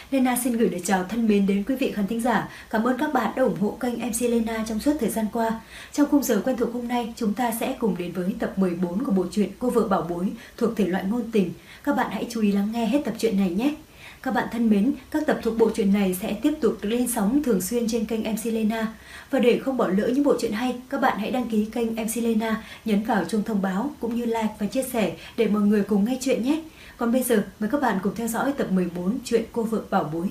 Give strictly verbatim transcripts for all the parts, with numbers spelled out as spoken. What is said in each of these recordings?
Lena xin gửi lời chào thân mến đến quý vị khán thính giả. Cảm ơn các bạn đã ủng hộ kênh em xê Lena trong suốt thời gian qua. Trong khung giờ quen thuộc hôm nay, chúng ta sẽ cùng đến với tập mười bốn của bộ truyện Cô vợ bảo bối thuộc thể loại ngôn tình. Các bạn hãy chú ý lắng nghe hết tập truyện này nhé. Các bạn thân mến, các tập thuộc bộ truyện này sẽ tiếp tục được lên sóng thường xuyên trên kênh em xê Lena. Và để không bỏ lỡ những bộ truyện hay, các bạn hãy đăng ký kênh em xê Lena, nhấn vào chuông thông báo cũng như like và chia sẻ để mọi người cùng nghe chuyện nhé. Còn bây giờ, mời các bạn cùng theo dõi tập mười bốn chuyện Cô vợ bảo bối.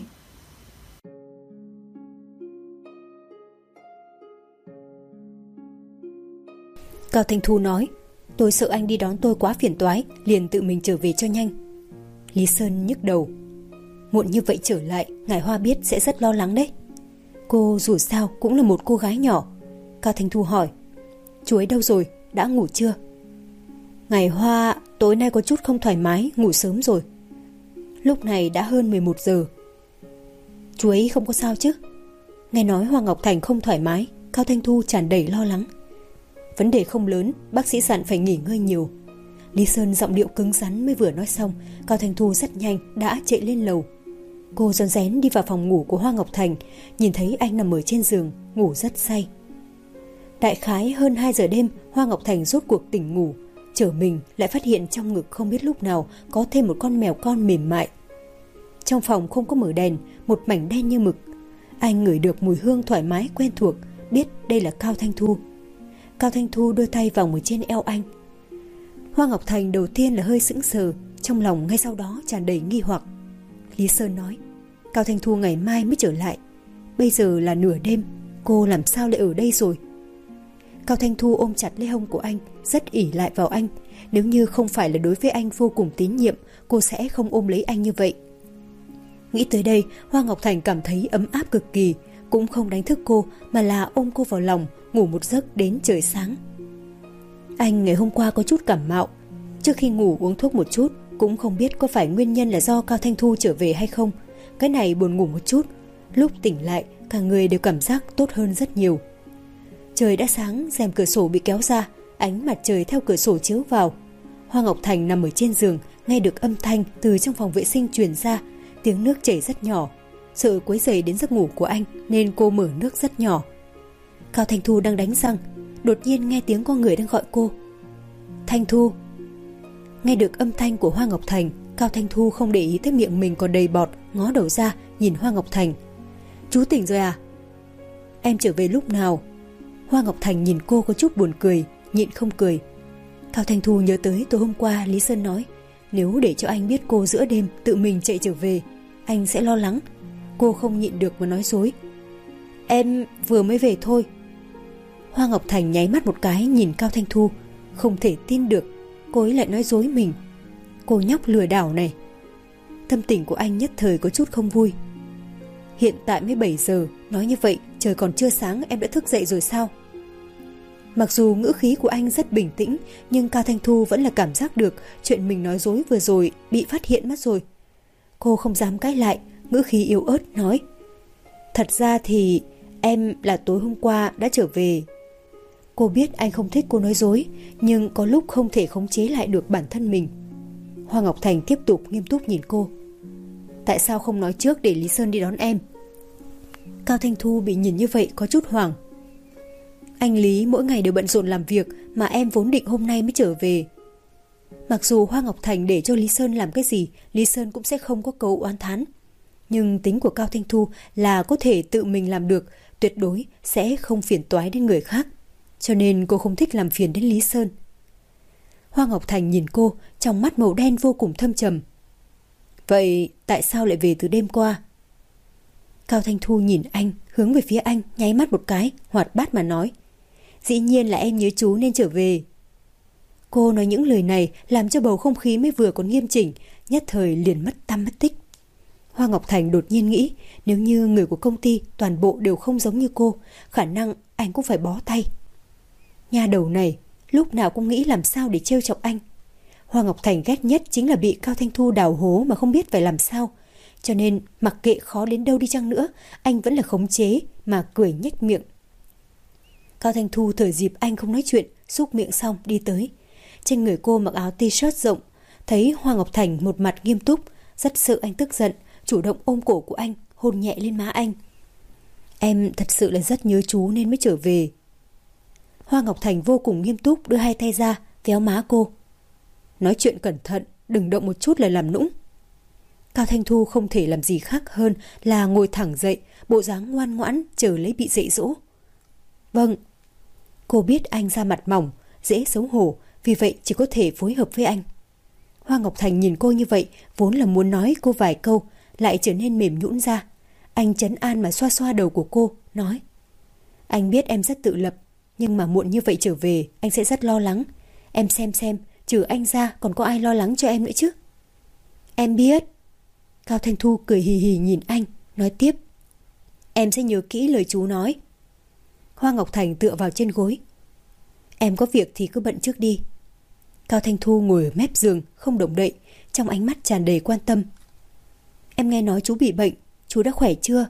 Cao Thanh Thu nói, tôi sợ anh đi đón tôi quá phiền toái, liền tự mình trở về cho nhanh. Lý Sơn nhức đầu. Muộn như vậy trở lại, Ngải Hoa biết sẽ rất lo lắng đấy. Cô dù sao cũng là một cô gái nhỏ. Cao Thanh Thu hỏi, chú ấy đâu rồi, đã ngủ chưa? Ngải Hoa tối nay có chút không thoải mái, ngủ sớm rồi. Lúc này đã hơn mười một giờ. Chú ấy không có sao chứ? Nghe nói Hoa Ngọc Thành không thoải mái, Cao Thanh Thu tràn đầy lo lắng. Vấn đề không lớn, bác sĩ dặn phải nghỉ ngơi nhiều. Lý Sơn giọng điệu cứng rắn mới vừa nói xong, Cao Thanh Thu rất nhanh đã chạy lên lầu. Cô rón rén đi vào phòng ngủ của Hoa Ngọc Thành, nhìn thấy anh nằm ở trên giường, ngủ rất say. Đại khái hơn hai giờ đêm, Hoa Ngọc Thành rốt cuộc tỉnh ngủ, trở mình lại phát hiện trong ngực không biết lúc nào có thêm một con mèo con mềm mại. Trong phòng không có mở đèn, một mảnh đen như mực. Anh ngửi được mùi hương thoải mái quen thuộc, biết đây là Cao Thanh Thu. Cao Thanh Thu đưa tay vòng ở trên eo anh. Hoa Ngọc Thành đầu tiên là hơi sững sờ, trong lòng ngay sau đó tràn đầy nghi hoặc. Lý Sơn nói, Cao Thanh Thu ngày mai mới trở lại. Bây giờ là nửa đêm, cô làm sao lại ở đây rồi? Cao Thanh Thu ôm chặt lấy hông của anh, rất ỷ lại vào anh. Nếu như không phải là đối với anh vô cùng tín nhiệm, cô sẽ không ôm lấy anh như vậy. Nghĩ tới đây, Hoa Ngọc Thành cảm thấy ấm áp cực kỳ, cũng không đánh thức cô mà là ôm cô vào lòng, ngủ một giấc đến trời sáng. Anh ngày hôm qua có chút cảm mạo, trước khi ngủ uống thuốc một chút, cũng không biết có phải nguyên nhân là do Cao Thanh Thu trở về hay không. Cái này buồn ngủ một chút, lúc tỉnh lại cả người đều cảm giác tốt hơn rất nhiều. Trời đã sáng, rèm cửa sổ bị kéo ra, ánh mặt trời theo cửa sổ chiếu vào. Hoa Ngọc Thành nằm ở trên giường, nghe được âm thanh từ trong phòng vệ sinh truyền ra, tiếng nước chảy rất nhỏ. Sợ quấy rầy đến giấc ngủ của anh nên cô mở nước rất nhỏ. Cao Thanh Thu đang đánh răng, đột nhiên nghe tiếng có người đang gọi cô. Thanh Thu. Nghe được âm thanh của Hoa Ngọc Thành, Cao Thanh Thu không để ý tới miệng mình còn đầy bọt, ngó đầu ra nhìn Hoa Ngọc Thành. Chú tỉnh rồi à? Em trở về lúc nào? Hoa Ngọc Thành nhìn cô có chút buồn cười, nhịn không cười. Cao Thanh Thu nhớ tới tối hôm qua Lý Sơn nói, nếu để cho anh biết cô giữa đêm tự mình chạy trở về, anh sẽ lo lắng. Cô không nhịn được mà nói dối. Em vừa mới về thôi. Hoa Ngọc Thành nháy mắt một cái nhìn Cao Thanh Thu, không thể tin được cô ấy lại nói dối mình. Cô nhóc lừa đảo này. Tâm tình của anh nhất thời có chút không vui. Hiện tại mới bảy giờ, nói như vậy trời còn chưa sáng em đã thức dậy rồi sao? Mặc dù ngữ khí của anh rất bình tĩnh, nhưng Cao Thanh Thu vẫn là cảm giác được chuyện mình nói dối vừa rồi bị phát hiện mất rồi. Cô không dám cãi lại, ngữ khí yếu ớt nói, thật ra thì em là tối hôm qua đã trở về. Cô biết anh không thích cô nói dối, nhưng có lúc không thể khống chế lại được bản thân mình. Hoa Ngọc Thành tiếp tục nghiêm túc nhìn cô. Tại sao không nói trước để Lý Sơn đi đón em? Cao Thanh Thu bị nhìn như vậy có chút hoảng. Anh Lý mỗi ngày đều bận rộn làm việc, mà em vốn định hôm nay mới trở về. Mặc dù Hoa Ngọc Thành để cho Lý Sơn làm cái gì, Lý Sơn cũng sẽ không có câu oán thán. Nhưng tính của Cao Thanh Thu là có thể tự mình làm được, tuyệt đối sẽ không phiền toái đến người khác. Cho nên cô không thích làm phiền đến Lý Sơn. Hoa Ngọc Thành nhìn cô, trong mắt màu đen vô cùng thâm trầm. Vậy tại sao lại về từ đêm qua? Cao Thanh Thu nhìn anh, hướng về phía anh, nháy mắt một cái, hoạt bát mà nói. Dĩ nhiên là em nhớ chú nên trở về. Cô nói những lời này làm cho bầu không khí mới vừa còn nghiêm chỉnh, nhất thời liền mất tăm mất tích. Hoa Ngọc Thành đột nhiên nghĩ, nếu như người của công ty toàn bộ đều không giống như cô, khả năng anh cũng phải bó tay. Nhà đầu này lúc nào cũng nghĩ làm sao để trêu chọc anh. Hoa Ngọc Thành ghét nhất chính là bị Cao Thanh Thu đào hố mà không biết phải làm sao. Cho nên mặc kệ khó đến đâu đi chăng nữa, anh vẫn là khống chế mà cười nhếch miệng. Cao Thanh Thu thời dịp anh không nói chuyện, xúc miệng xong đi tới. Trên người cô mặc áo t-shirt rộng, thấy Hoa Ngọc Thành một mặt nghiêm túc, rất sợ anh tức giận, chủ động ôm cổ của anh, hôn nhẹ lên má anh. Em thật sự là rất nhớ chú nên mới trở về. Hoa Ngọc Thành vô cùng nghiêm túc đưa hai tay ra, véo má cô. Nói chuyện cẩn thận, đừng động một chút là làm nũng. Cao Thanh Thu không thể làm gì khác hơn là ngồi thẳng dậy, bộ dáng ngoan ngoãn chờ lấy bị dạy dỗ. Vâng. Cô biết anh da mặt mỏng, dễ xấu hổ, vì vậy chỉ có thể phối hợp với anh. Hoa Ngọc Thành nhìn cô như vậy, vốn là muốn nói cô vài câu, lại trở nên mềm nhũn ra. Anh trấn an mà xoa xoa đầu của cô, nói: Anh biết em rất tự lập, nhưng mà muộn như vậy trở về, anh sẽ rất lo lắng. Em xem xem, trừ anh ra còn có ai lo lắng cho em nữa chứ? Em biết. Cao Thanh Thu cười hì hì nhìn anh, nói tiếp: Em sẽ nhớ kỹ lời chú nói. Hoa Ngọc Thành tựa vào trên gối. Em có việc thì cứ bận trước đi. Cao Thanh Thu ngồi ở mép giường, không động đậy, trong ánh mắt tràn đầy quan tâm. Em nghe nói chú bị bệnh, chú đã khỏe chưa?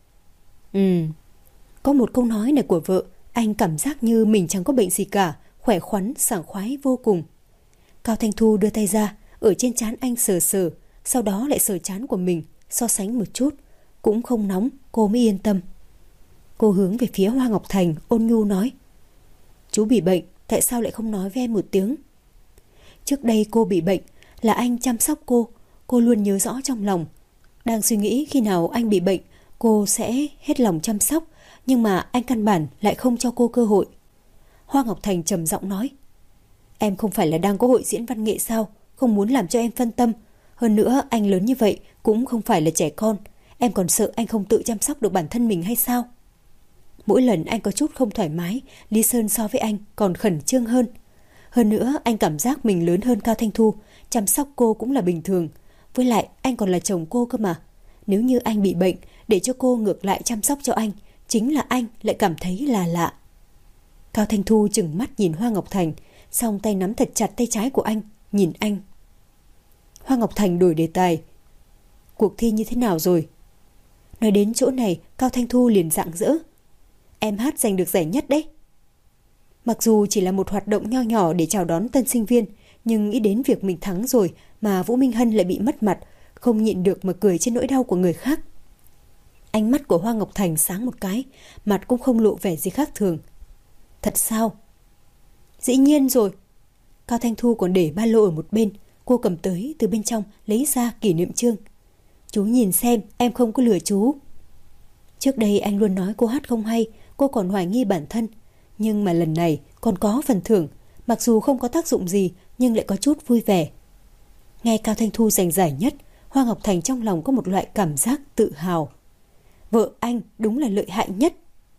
Ừ. Có một câu nói này của vợ, anh cảm giác như mình chẳng có bệnh gì cả, khỏe khoắn, sảng khoái vô cùng. Cao Thanh Thu đưa tay ra, ở trên trán anh sờ sờ, sau đó lại sờ trán của mình, so sánh một chút, cũng không nóng, cô mới yên tâm. Cô hướng về phía Hoa Ngọc Thành, ôn nhu nói: Chú bị bệnh, tại sao lại không nói với em một tiếng? Trước đây cô bị bệnh, là anh chăm sóc cô, cô luôn nhớ rõ trong lòng. Đang suy nghĩ khi nào anh bị bệnh, cô sẽ hết lòng chăm sóc, nhưng mà anh căn bản lại không cho cô cơ hội. Hoa Ngọc Thành trầm giọng nói: Em không phải là đang có hội diễn văn nghệ sao, không muốn làm cho em phân tâm. Hơn nữa anh lớn như vậy cũng không phải là trẻ con, em còn sợ anh không tự chăm sóc được bản thân mình hay sao? Mỗi lần anh có chút không thoải mái, Lý Sơn so với anh còn khẩn trương hơn. Hơn nữa anh cảm giác mình lớn hơn Cao Thanh Thu, chăm sóc cô cũng là bình thường. Với lại anh còn là chồng cô cơ mà. Nếu như anh bị bệnh, để cho cô ngược lại chăm sóc cho anh, chính là anh lại cảm thấy là lạ. Cao Thanh Thu trừng mắt nhìn Hoa Ngọc Thành, song tay nắm thật chặt tay trái của anh, nhìn anh. Hoa Ngọc Thành đổi đề tài: Cuộc thi như thế nào rồi? Nói đến chỗ này, Cao Thanh Thu liền rạng rỡ: Em hát giành được giải nhất đấy. Mặc dù chỉ là một hoạt động nho nhỏ để chào đón tân sinh viên, nhưng nghĩ đến việc mình thắng rồi mà Vũ Minh Hân lại bị mất mặt, không nhịn được mà cười trên nỗi đau của người khác. Ánh mắt của Hoa Ngọc Thành sáng một cái, mặt cũng không lộ vẻ gì khác thường. Thật sao? Dĩ nhiên rồi. Cao Thanh Thu còn để ba lô ở một bên, cô cầm tới từ bên trong lấy ra kỷ niệm chương. Chú nhìn xem, em không có lừa chú. Trước đây anh luôn nói cô hát không hay, cô còn hoài nghi bản thân. Nhưng mà lần này còn có phần thưởng, mặc dù không có tác dụng gì nhưng lại có chút vui vẻ. Nghe Cao Thanh Thu giành giải nhất, Hoa Ngọc Thành trong lòng có một loại cảm giác tự hào. Vợ anh đúng là lợi hại nhất.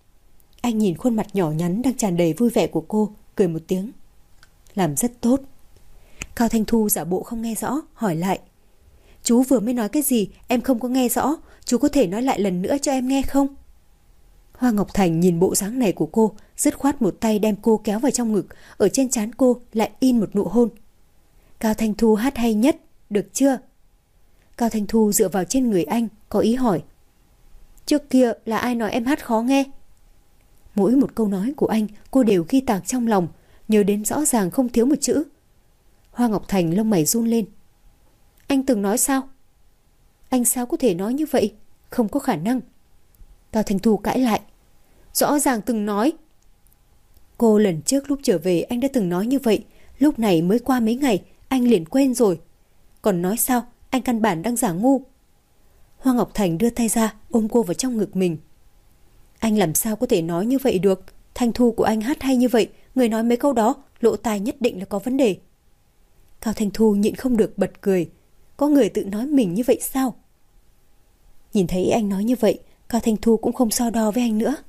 Anh nhìn khuôn mặt nhỏ nhắn đang tràn đầy vui vẻ của cô, cười một tiếng. Làm rất tốt. Cao Thanh Thu giả bộ không nghe rõ, hỏi lại: Chú vừa mới nói cái gì, em không có nghe rõ, chú có thể nói lại lần nữa cho em nghe không? Hoa Ngọc Thành nhìn bộ dáng này của cô, dứt khoát một tay đem cô kéo vào trong ngực, ở trên trán cô lại in một nụ hôn. Cao Thanh Thu hát hay nhất, được chưa? Cao Thanh Thu dựa vào trên người anh, có ý hỏi: Trước kia là ai nói em hát khó nghe? Mỗi một câu nói của anh cô đều ghi tạc trong lòng, nhớ đến rõ ràng không thiếu một chữ. Hoa Ngọc Thành lông mày run lên. Anh từng nói sao? Anh sao có thể nói như vậy? Không có khả năng. Cao Thanh Thu cãi lại: Rõ ràng từng nói. Cô lần trước lúc trở về anh đã từng nói như vậy, lúc này mới qua mấy ngày anh liền quên rồi. Còn nói sao, anh căn bản đang giả ngu. Hoa Ngọc Thành đưa tay ra ôm cô vào trong ngực mình. Anh làm sao có thể nói như vậy được? Thanh Thu của anh hát hay như vậy, người nói mấy câu đó lỗ tai nhất định là có vấn đề. Cao Thanh Thu nhịn không được bật cười. Có người tự nói mình như vậy sao? Nhìn thấy anh nói như vậy, Cao Thanh Thu cũng không so đo với anh nữa.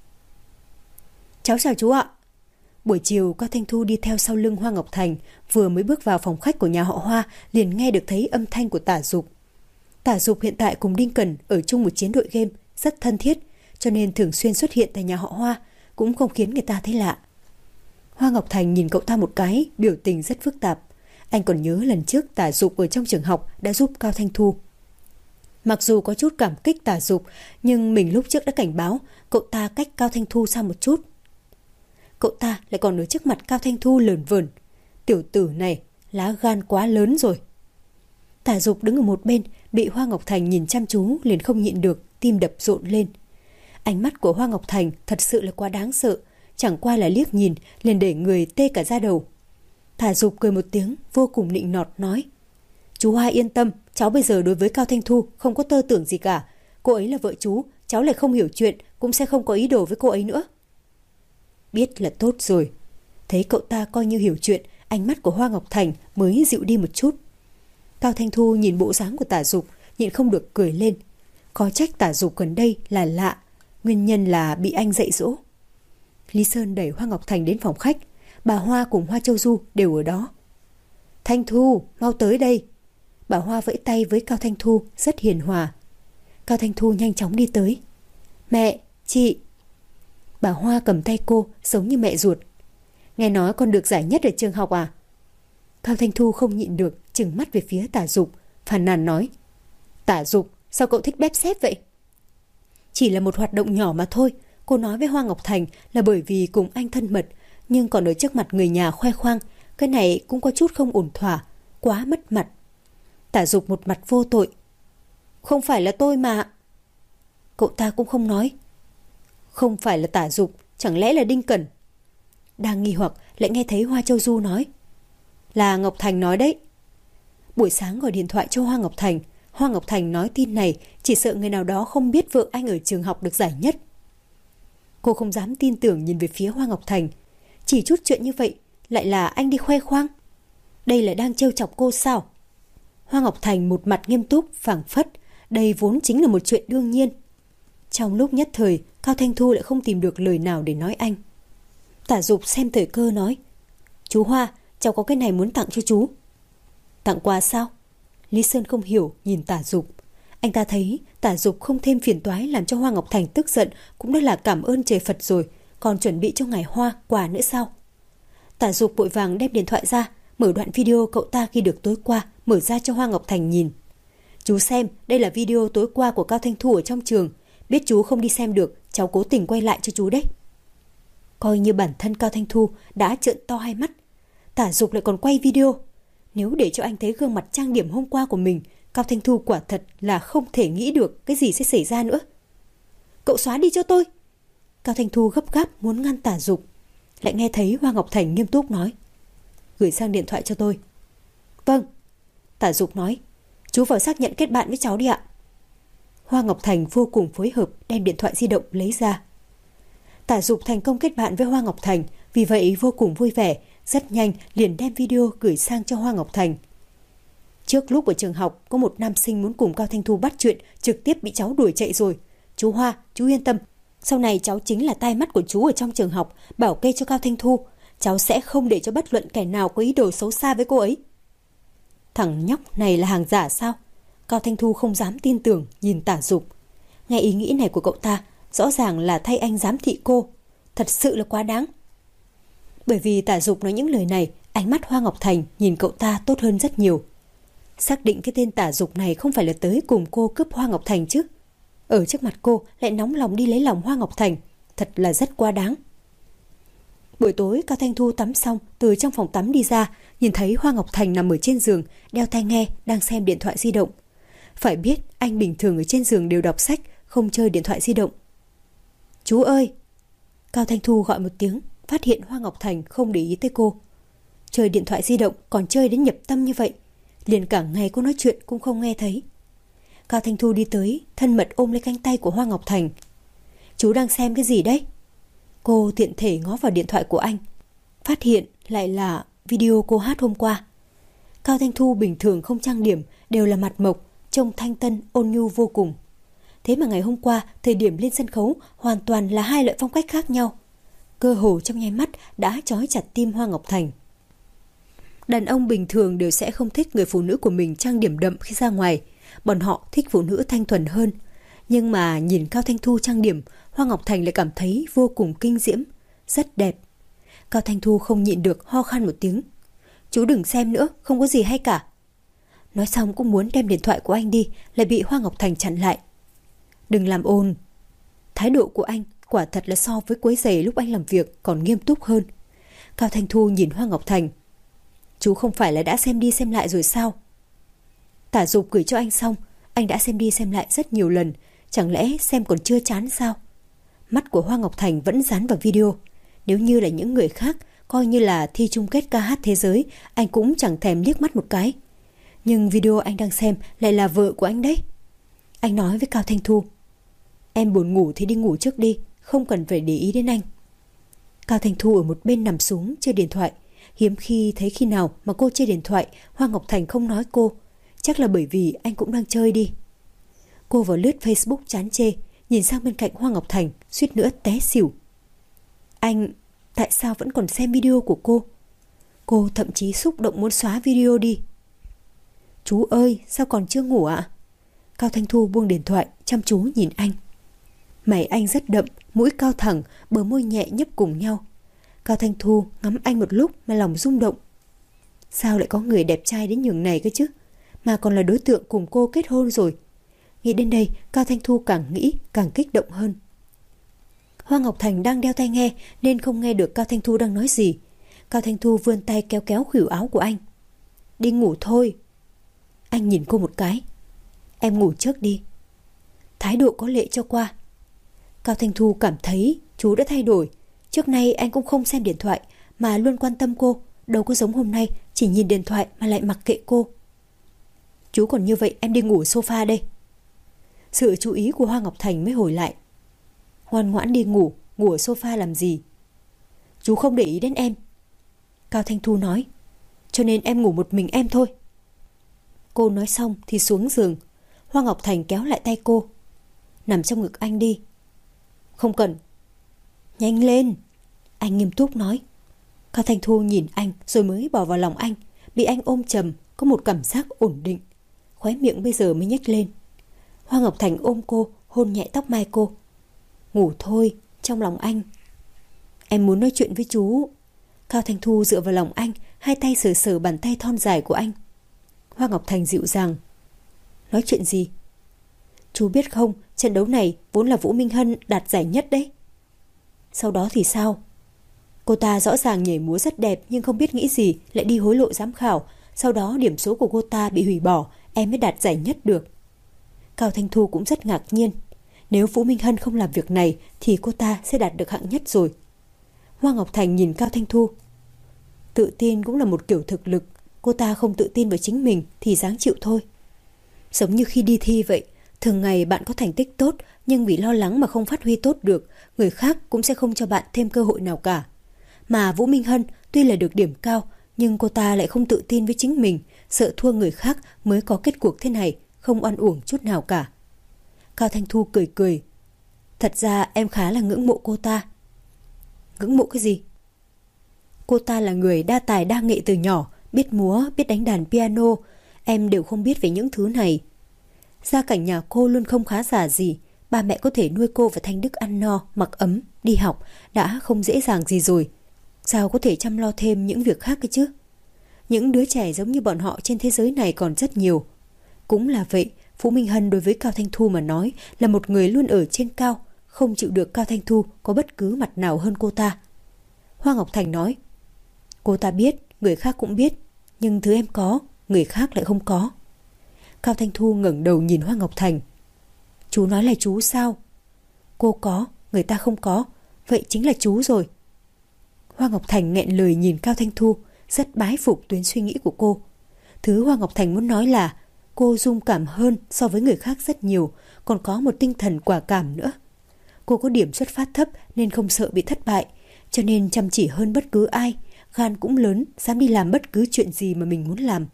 Cháu chào chú ạ. Buổi chiều Cao Thanh Thu đi theo sau lưng Hoa Ngọc Thành, vừa mới bước vào phòng khách của nhà họ Hoa liền nghe được thấy âm thanh của Tả Dục. Tả Dục hiện tại cùng Đinh Cần ở chung một chiến đội game, rất thân thiết, cho nên thường xuyên xuất hiện tại nhà họ Hoa, cũng không khiến người ta thấy lạ. Hoa Ngọc Thành nhìn cậu ta một cái, biểu tình rất phức tạp. Anh còn nhớ lần trước Tả Dục ở trong trường học đã giúp Cao Thanh Thu. Mặc dù có chút cảm kích Tả Dục, nhưng mình lúc trước đã cảnh báo cậu ta cách Cao Thanh Thu xa một chút. Cậu ta lại còn ở trước mặt Cao Thanh Thu lởn vởn. Tiểu tử này lá gan quá lớn rồi. Tả Dục đứng ở một bên, bị Hoa Ngọc Thành nhìn chăm chú liền không nhịn được, tim đập rộn lên. Ánh mắt của Hoa Ngọc Thành thật sự là quá đáng sợ, chẳng qua là liếc nhìn liền để người tê cả da đầu. Tả Dục cười một tiếng vô cùng nịnh nọt nói: "Chú Hoa yên tâm, cháu bây giờ đối với Cao Thanh Thu không có tơ tưởng gì cả. Cô ấy là vợ chú, cháu lại không hiểu chuyện, cũng sẽ không có ý đồ với cô ấy nữa." Biết là tốt rồi. Thấy cậu ta coi như hiểu chuyện, ánh mắt của Hoa Ngọc Thành mới dịu đi một chút. Cao Thanh Thu nhìn bộ dáng của Tả Dục, nhịn không được cười lên. Có trách Tả Dục gần đây là lạ, nguyên nhân là bị anh dạy dỗ. Lý Sơn đẩy Hoa Ngọc Thành đến phòng khách, bà Hoa cùng Hoa Châu Du đều ở đó. "Thanh Thu, mau tới đây." Bà Hoa vẫy tay với Cao Thanh Thu rất hiền hòa. Cao Thanh Thu nhanh chóng đi tới. "Mẹ, chị." Bà Hoa cầm tay cô giống như mẹ ruột. "Nghe nói con được giải nhất ở trường học à?" Cao Thanh Thu không nhịn được, trừng mắt về phía Tả Dục, phàn nàn nói: "Tả Dục, sao cậu thích bép xếp vậy?" "Chỉ là một hoạt động nhỏ mà thôi." Cô nói với Hoa Ngọc Thành là bởi vì cùng anh thân mật, nhưng còn ở trước mặt người nhà khoe khoang, cái này cũng có chút không ổn thỏa, quá mất mặt. Tả Dục một mặt vô tội: "Không phải là tôi mà." Cậu ta cũng không nói. "Không phải là Tả Dục, chẳng lẽ là Đinh Cẩn?" Đang nghi hoặc lại nghe thấy Hoa Châu Du nói: "Là Ngọc Thành nói đấy." Buổi sáng gọi điện thoại cho Hoa Ngọc Thành, Hoa Ngọc Thành nói tin này chỉ sợ người nào đó không biết vợ anh ở trường học được giải nhất. Cô không dám tin tưởng nhìn về phía Hoa Ngọc Thành. Chỉ chút chuyện như vậy lại là anh đi khoe khoang? Đây là đang trêu chọc cô sao? Hoa Ngọc Thành một mặt nghiêm túc, phảng phất đây vốn chính là một chuyện đương nhiên. Trong lúc nhất thời, Cao Thanh Thu lại không tìm được lời nào để nói anh. Tả Dục xem thời cơ nói: "Chú Hoa, cháu có cái này muốn tặng cho chú." "Tặng quà sao?" Lý Sơn không hiểu nhìn Tả Dục. Anh ta thấy Tả Dục không thêm phiền toái làm cho Hoa Ngọc Thành tức giận cũng đã là cảm ơn trời Phật rồi, còn chuẩn bị cho ngài Hoa quà nữa sao? Tả Dục vội vàng đem điện thoại ra, mở đoạn video cậu ta ghi được tối qua, mở ra cho Hoa Ngọc Thành nhìn. "Chú xem, đây là video tối qua của Cao Thanh Thu ở trong trường. Biết chú không đi xem được, cháu cố tình quay lại cho chú đấy." Coi như bản thân Cao Thanh Thu đã trợn to hai mắt. Tả Dục lại còn quay video. Nếu để cho anh thấy gương mặt trang điểm hôm qua của mình, Cao Thanh Thu quả thật là không thể nghĩ được cái gì sẽ xảy ra nữa. "Cậu xóa đi cho tôi." Cao Thanh Thu gấp gáp muốn ngăn Tả Dục, lại nghe thấy Hoa Ngọc Thành nghiêm túc nói: "Gửi sang điện thoại cho tôi." "Vâng." Tả Dục nói: "Chú vào xác nhận kết bạn với cháu đi ạ." Hoa Ngọc Thành vô cùng phối hợp đem điện thoại di động lấy ra. Tả Dục thành công kết bạn với Hoa Ngọc Thành, vì vậy vô cùng vui vẻ, rất nhanh liền đem video gửi sang cho Hoa Ngọc Thành. "Trước lúc ở trường học có một nam sinh muốn cùng Cao Thanh Thu bắt chuyện, trực tiếp bị cháu đuổi chạy rồi. Chú Hoa, chú yên tâm, sau này cháu chính là tai mắt của chú ở trong trường học, bảo kê cho Cao Thanh Thu. Cháu sẽ không để cho bất luận kẻ nào có ý đồ xấu xa với cô ấy." Thằng nhóc này là hàng giả sao? Cao Thanh Thu không dám tin tưởng nhìn Tả Dục. Nghe ý nghĩ này của cậu ta, rõ ràng là thay anh giám thị cô. Thật sự là quá đáng. Bởi vì Tả Dục nói những lời này, ánh mắt Hoa Ngọc Thành nhìn cậu ta tốt hơn rất nhiều. Xác định cái tên Tả Dục này không phải là tới cùng cô cướp Hoa Ngọc Thành chứ. Ở trước mặt cô lại nóng lòng đi lấy lòng Hoa Ngọc Thành, thật là rất quá đáng. Buổi tối Cao Thanh Thu tắm xong, từ trong phòng tắm đi ra, nhìn thấy Hoa Ngọc Thành nằm ở trên giường, đeo tai nghe, đang xem điện thoại di động. Phải biết anh bình thường ở trên giường đều đọc sách, không chơi điện thoại di động. "Chú ơi!" Cao Thanh Thu gọi một tiếng, phát hiện Hoa Ngọc Thành không để ý tới cô. Chơi điện thoại di động còn chơi đến nhập tâm như vậy, liền cả ngày cô nói chuyện cũng không nghe thấy. Cao Thanh Thu đi tới, thân mật ôm lấy cánh tay của Hoa Ngọc Thành. "Chú đang xem cái gì đấy?" Cô tiện thể ngó vào điện thoại của anh, phát hiện lại là video cô hát hôm qua. Cao Thanh Thu bình thường không trang điểm, đều là mặt mộc, trông thanh tân ôn nhu vô cùng. Thế mà ngày hôm qua, thời điểm lên sân khấu hoàn toàn là hai loại phong cách khác nhau. Cơ hồ trong nháy mắt đã trói chặt tim Hoa Ngọc Thành. Đàn ông bình thường đều sẽ không thích người phụ nữ của mình trang điểm đậm khi ra ngoài. Bọn họ thích phụ nữ thanh thuần hơn. Nhưng mà nhìn Cao Thanh Thu trang điểm, Hoa Ngọc Thành lại cảm thấy vô cùng kinh diễm, rất đẹp. Cao Thanh Thu không nhịn được ho khan một tiếng. "Chú đừng xem nữa, không có gì hay cả." Nói xong cũng muốn đem điện thoại của anh đi, lại bị Hoa Ngọc Thành chặn lại. "Đừng làm ồn." Thái độ của anh quả thật là so với quấy rầy lúc anh làm việc còn nghiêm túc hơn. Cao Thanh Thu nhìn Hoa Ngọc Thành. "Chú không phải là đã xem đi xem lại rồi sao?" Tả Dục gửi cho anh xong, Anh đã xem đi xem lại rất nhiều lần, chẳng lẽ xem còn chưa chán sao? Mắt của Hoa Ngọc Thành vẫn dán vào video. Nếu như là những người khác, coi như là thi chung kết ca hát thế giới, anh cũng chẳng thèm liếc mắt một cái. Nhưng video anh đang xem lại là vợ của anh đấy. Anh nói với Cao Thanh Thu: "Em buồn ngủ thì đi ngủ trước đi, không cần phải để ý đến anh." Cao Thanh Thu ở một bên nằm xuống chơi điện thoại. Hiếm khi thấy khi nào mà cô chơi điện thoại Hoa Ngọc Thành không nói cô. Chắc là bởi vì anh cũng đang chơi đi. Cô vào lướt Facebook chán chê, nhìn sang bên cạnh Hoa Ngọc Thành, suýt nữa té xỉu. Anh tại sao vẫn còn xem video của cô? Cô thậm chí xúc động muốn xóa video đi. "Chú ơi, sao còn chưa ngủ ạ?" Cao Thanh Thu buông điện thoại, chăm chú nhìn anh. Mày anh rất đậm, mũi cao thẳng, bờ môi nhẹ nhấp cùng nhau. Cao Thanh Thu ngắm anh một lúc mà lòng rung động. Sao lại có người đẹp trai đến nhường này cơ chứ? Mà còn là đối tượng cùng cô kết hôn rồi. Nghĩ đến đây, Cao Thanh Thu càng nghĩ càng kích động hơn. Hoa Ngọc Thành đang đeo tai nghe nên không nghe được Cao Thanh Thu đang nói gì. Cao Thanh Thu vươn tay kéo kéo khuỷu áo của anh. "Đi ngủ thôi." Anh nhìn cô một cái. "Em ngủ trước đi." Thái độ có lệ cho qua. Cao Thanh Thu cảm thấy chú đã thay đổi. Trước nay anh cũng không xem điện thoại mà luôn quan tâm cô, đâu có giống hôm nay chỉ nhìn điện thoại mà lại mặc kệ cô. "Chú còn như vậy em đi ngủ sofa đây." Sự chú ý của Hoa Ngọc Thành mới hồi lại. "Ngoan ngoãn đi ngủ, ngủ ở sofa làm gì?" "Chú không để ý đến em." Cao Thanh Thu nói. "Cho nên em ngủ một mình em thôi." Cô nói xong thì xuống giường. Hoa Ngọc Thành kéo lại tay cô. "Nằm trong ngực anh đi." "Không cần." "Nhanh lên." Anh nghiêm túc nói. Cao Thanh Thu nhìn anh rồi mới bỏ vào lòng anh. Bị anh ôm chầm, có một cảm giác ổn định. Khóe miệng bây giờ mới nhếch lên. Hoa Ngọc Thành ôm cô, hôn nhẹ tóc mai cô. "Ngủ thôi, trong lòng anh." "Em muốn nói chuyện với chú." Cao Thanh Thu dựa vào lòng anh, hai tay sờ sờ bàn tay thon dài của anh. Hoa Ngọc Thành dịu dàng. "Nói chuyện gì?" "Chú biết không, trận đấu này vốn là Vũ Minh Hân đạt giải nhất đấy." "Sau đó thì sao?" "Cô ta rõ ràng nhảy múa rất đẹp nhưng không biết nghĩ gì lại đi hối lộ giám khảo. Sau đó điểm số của cô ta bị hủy bỏ, em mới đạt giải nhất được." Cao Thanh Thu cũng rất ngạc nhiên. Nếu Vũ Minh Hân không làm việc này thì cô ta sẽ đạt được hạng nhất rồi. Hoa Ngọc Thành nhìn Cao Thanh Thu. Tự tin cũng là một kiểu thực lực. Cô ta không tự tin với chính mình thì ráng chịu thôi. Giống như khi đi thi vậy. Thường ngày bạn có thành tích tốt nhưng vì lo lắng mà không phát huy tốt được, người khác cũng sẽ không cho bạn thêm cơ hội nào cả. Mà Vũ Minh Hân tuy là được điểm cao nhưng cô ta lại không tự tin với chính mình, sợ thua người khác mới có kết cuộc thế này, không oan uổng chút nào cả. Cao Thanh Thu cười cười. "Thật ra em khá là ngưỡng mộ cô ta." "Ngưỡng mộ cái gì?" "Cô ta là người đa tài đa nghệ từ nhỏ, biết múa, biết đánh đàn piano. Em đều không biết về những thứ này. Gia cảnh nhà cô luôn không khá giả gì. Ba mẹ có thể nuôi cô và Thanh Đức ăn no, mặc ấm, đi học đã không dễ dàng gì rồi. Sao có thể chăm lo thêm những việc khác cơ chứ? Những đứa trẻ giống như bọn họ trên thế giới này còn rất nhiều." Cũng là vậy, Vũ Minh Hân đối với Cao Thanh Thu mà nói là một người luôn ở trên cao, không chịu được Cao Thanh Thu có bất cứ mặt nào hơn cô ta. Hoa Ngọc Thành nói. "Cô ta biết, người khác cũng biết, nhưng thứ em có, người khác lại không có." Cao Thanh Thu ngẩng đầu nhìn Hoa Ngọc Thành. "Chú nói là chú sao?" "Cô có, người ta không có, vậy chính là chú rồi." Hoa Ngọc Thành nghẹn lời nhìn Cao Thanh Thu, rất bái phục tuyến suy nghĩ của cô. Thứ Hoa Ngọc Thành muốn nói là cô dung cảm hơn so với người khác rất nhiều, còn có một tinh thần quả cảm nữa. Cô có điểm xuất phát thấp nên không sợ bị thất bại, cho nên chăm chỉ hơn bất cứ ai, gan cũng lớn, dám đi làm bất cứ chuyện gì mà mình muốn làm.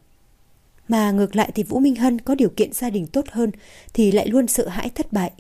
Mà ngược lại thì Vũ Minh Hân có điều kiện gia đình tốt hơn thì lại luôn sợ hãi thất bại.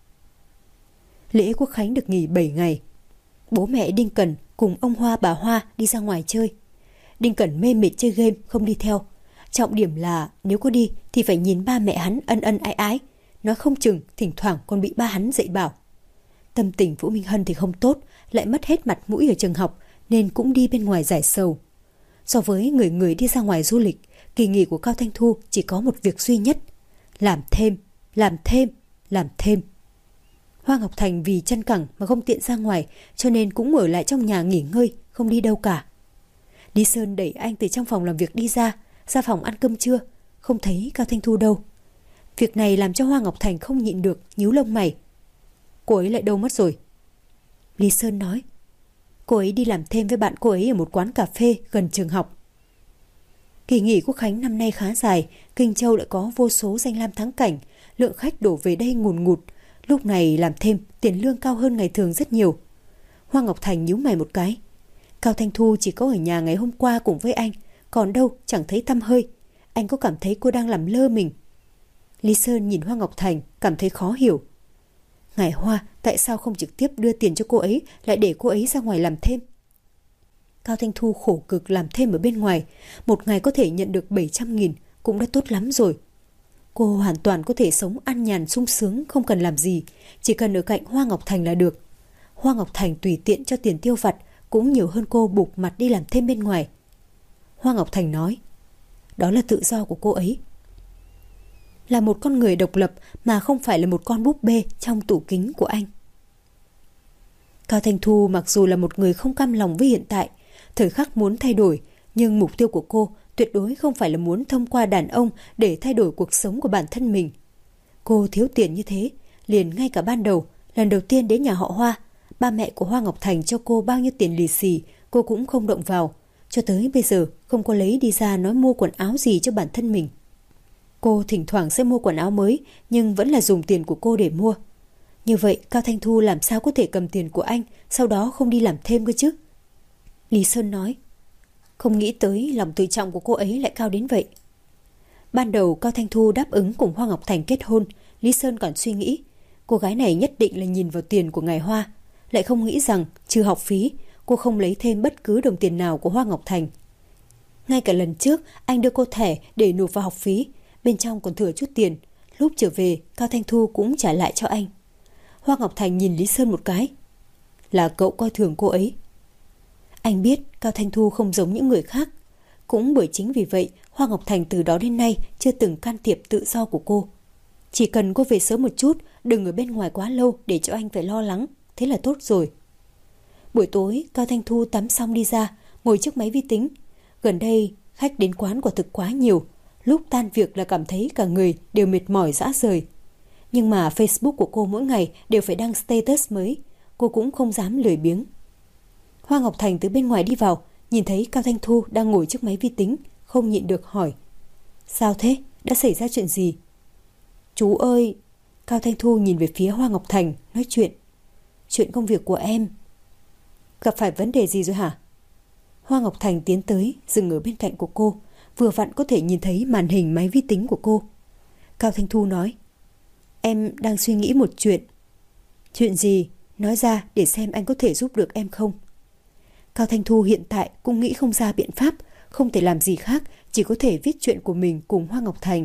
Lễ Quốc Khánh được nghỉ bảy ngày. Bố mẹ Đinh Cẩn cùng ông Hoa bà Hoa đi ra ngoài chơi. Đinh Cẩn mê mệt chơi game không đi theo. Trọng điểm là nếu có đi thì phải nhìn ba mẹ hắn ân ân ái ái, nói không chừng thỉnh thoảng còn bị ba hắn dạy bảo. Tâm tình Vũ Minh Hân thì không tốt, lại mất hết mặt mũi ở trường học nên cũng đi bên ngoài giải sầu. So với người người đi ra ngoài du lịch, kỳ nghỉ của Cao Thanh Thu chỉ có một việc duy nhất: làm thêm, làm thêm, làm thêm. Hoa Ngọc Thành vì chân cẳng mà không tiện ra ngoài, cho nên cũng ở lại trong nhà nghỉ ngơi, không đi đâu cả. Lý Sơn đẩy anh từ trong phòng làm việc đi ra, ra phòng ăn cơm trưa, không thấy Cao Thanh Thu đâu. Việc này làm cho Hoa Ngọc Thành không nhịn được, nhíu lông mày. Cô ấy lại đâu mất rồi? Lý Sơn nói. Cô ấy đi làm thêm với bạn cô ấy ở một quán cà phê gần trường học. Kỳ nghỉ Quốc khánh năm nay khá dài, Kinh Châu lại có vô số danh lam thắng cảnh, lượng khách đổ về đây ngùn ngụt. Lúc này làm thêm, tiền lương cao hơn ngày thường rất nhiều. Hoa Ngọc Thành nhíu mày một cái. Cao Thanh Thu chỉ có ở nhà ngày hôm qua cùng với anh, còn đâu chẳng thấy tăm hơi. Anh có cảm thấy cô đang làm lơ mình? Lý Sơn nhìn Hoa Ngọc Thành, cảm thấy khó hiểu. Ngài Hoa, tại sao không trực tiếp đưa tiền cho cô ấy, lại để cô ấy ra ngoài làm thêm? Cao Thanh Thu khổ cực làm thêm ở bên ngoài, một ngày có thể nhận được bảy trăm nghìn, cũng đã tốt lắm rồi. Cô hoàn toàn có thể sống an nhàn sung sướng, không cần làm gì, chỉ cần ở cạnh Hoa Ngọc Thành là được. Hoa Ngọc Thành tùy tiện cho tiền tiêu vặt cũng nhiều hơn cô bục mặt đi làm thêm bên ngoài. Hoa Ngọc Thành nói, đó là tự do của cô ấy. Là một con người độc lập mà không phải là một con búp bê trong tủ kính của anh. Cao Thanh Thu mặc dù là một người không cam lòng với hiện tại, thời khắc muốn thay đổi, nhưng mục tiêu của cô tuyệt đối không phải là muốn thông qua đàn ông để thay đổi cuộc sống của bản thân mình. Cô thiếu tiền như thế, liền ngay cả ban đầu, lần đầu tiên đến nhà họ Hoa, ba mẹ của Hoa Ngọc Thành cho cô bao nhiêu tiền lì xì, cô cũng không động vào. Cho tới bây giờ không có lấy đi ra nói mua quần áo gì cho bản thân mình. Cô thỉnh thoảng sẽ mua quần áo mới, nhưng vẫn là dùng tiền của cô để mua. Như vậy Cao Thanh Thu làm sao có thể cầm tiền của anh, sau đó không đi làm thêm cơ chứ? Lý Sơn nói, không nghĩ tới lòng tự trọng của cô ấy lại cao đến vậy. Ban đầu Cao Thanh Thu đáp ứng cùng Hoa Ngọc Thành kết hôn, Lý Sơn còn suy nghĩ, cô gái này nhất định là nhìn vào tiền của ngài Hoa, lại không nghĩ rằng trừ học phí, cô không lấy thêm bất cứ đồng tiền nào của Hoa Ngọc Thành. Ngay cả lần trước anh đưa cô thẻ để nộp vào học phí, bên trong còn thừa chút tiền, lúc trở về Cao Thanh Thu cũng trả lại cho anh. Hoa Ngọc Thành nhìn Lý Sơn một cái, là cậu coi thường cô ấy. Anh biết Cao Thanh Thu không giống những người khác, cũng bởi chính vì vậy Hoa Ngọc Thành từ đó đến nay chưa từng can thiệp tự do của cô. Chỉ cần cô về sớm một chút, đừng ở bên ngoài quá lâu để cho anh phải lo lắng, thế là tốt rồi. Buổi tối Cao Thanh Thu tắm xong đi ra, ngồi trước máy vi tính. Gần đây khách đến quán quả thực quá nhiều, lúc tan việc là cảm thấy cả người đều mệt mỏi rã rời. Nhưng mà Facebook của cô mỗi ngày đều phải đăng status mới, cô cũng không dám lười biếng. Hoa Ngọc Thành từ bên ngoài đi vào, nhìn thấy Cao Thanh Thu đang ngồi trước máy vi tính, không nhịn được hỏi, sao thế? Đã xảy ra chuyện gì? Chú ơi! Cao Thanh Thu nhìn về phía Hoa Ngọc Thành, nói chuyện. Chuyện công việc của em. Gặp phải vấn đề gì rồi hả? Hoa Ngọc Thành tiến tới, dừng ở bên cạnh của cô, vừa vặn có thể nhìn thấy màn hình máy vi tính của cô. Cao Thanh Thu nói, em đang suy nghĩ một chuyện. Chuyện gì? Nói ra để xem anh có thể giúp được em không. Cao Thanh Thu hiện tại cũng nghĩ không ra biện pháp, không thể làm gì khác, chỉ có thể viết chuyện của mình cùng Hoa Ngọc Thành.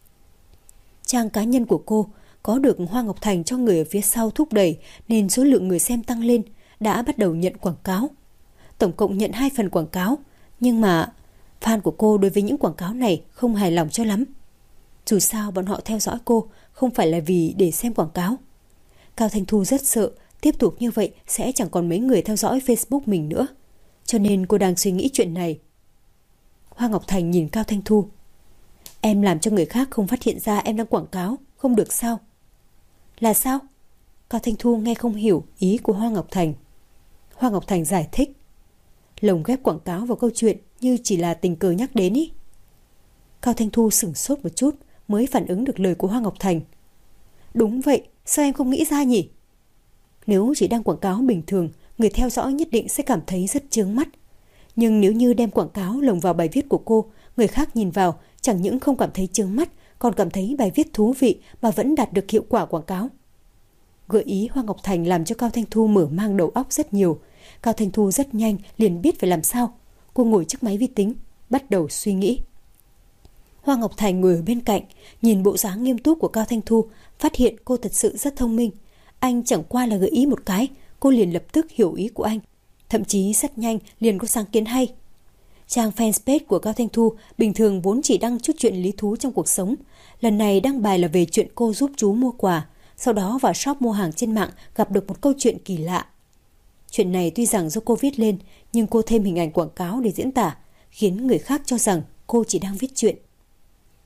Trang cá nhân của cô có được Hoa Ngọc Thành cho người ở phía sau thúc đẩy nên số lượng người xem tăng lên, đã bắt đầu nhận quảng cáo. Tổng cộng nhận hai phần quảng cáo, nhưng mà fan của cô đối với những quảng cáo này không hài lòng cho lắm. Dù sao bọn họ theo dõi cô không phải là vì để xem quảng cáo. Cao Thanh Thu rất sợ tiếp tục như vậy sẽ chẳng còn mấy người theo dõi Facebook mình nữa, cho nên cô đang suy nghĩ chuyện này. Hoa Ngọc Thành nhìn Cao Thanh Thu, em làm cho người khác không phát hiện ra em đang quảng cáo, không được sao? Là sao? Cao Thanh Thu nghe không hiểu ý của Hoa Ngọc Thành. Hoa Ngọc Thành giải thích, lồng ghép quảng cáo vào câu chuyện như chỉ là tình cờ nhắc đến ý. Cao Thanh Thu sửng sốt một chút mới phản ứng được lời của Hoa Ngọc Thành. Đúng vậy, sao em không nghĩ ra nhỉ? Nếu chỉ đăng quảng cáo bình thường, người theo dõi nhất định sẽ cảm thấy rất chướng mắt. Nhưng nếu như đem quảng cáo lồng vào bài viết của cô, người khác nhìn vào chẳng những không cảm thấy chướng mắt, còn cảm thấy bài viết thú vị mà vẫn đạt được hiệu quả quảng cáo. Gợi ý Hoa Ngọc Thành làm cho Cao Thanh Thu mở mang đầu óc rất nhiều. Cao Thanh Thu rất nhanh liền biết phải làm sao. Cô ngồi trước máy vi tính, bắt đầu suy nghĩ. Hoa Ngọc Thành ngồi ở bên cạnh, nhìn bộ dáng nghiêm túc của Cao Thanh Thu, phát hiện cô thật sự rất thông minh. Anh chẳng qua là gợi ý một cái, cô liền lập tức hiểu ý của anh. Thậm chí rất nhanh liền có sáng kiến hay. Trang fanpage của Cao Thanh Thu bình thường vốn chỉ đăng chút chuyện lý thú trong cuộc sống. Lần này đăng bài là về chuyện cô giúp chú mua quà, sau đó vào shop mua hàng trên mạng gặp được một câu chuyện kỳ lạ. Chuyện này tuy rằng do cô viết lên, nhưng cô thêm hình ảnh quảng cáo để diễn tả, khiến người khác cho rằng cô chỉ đang viết chuyện.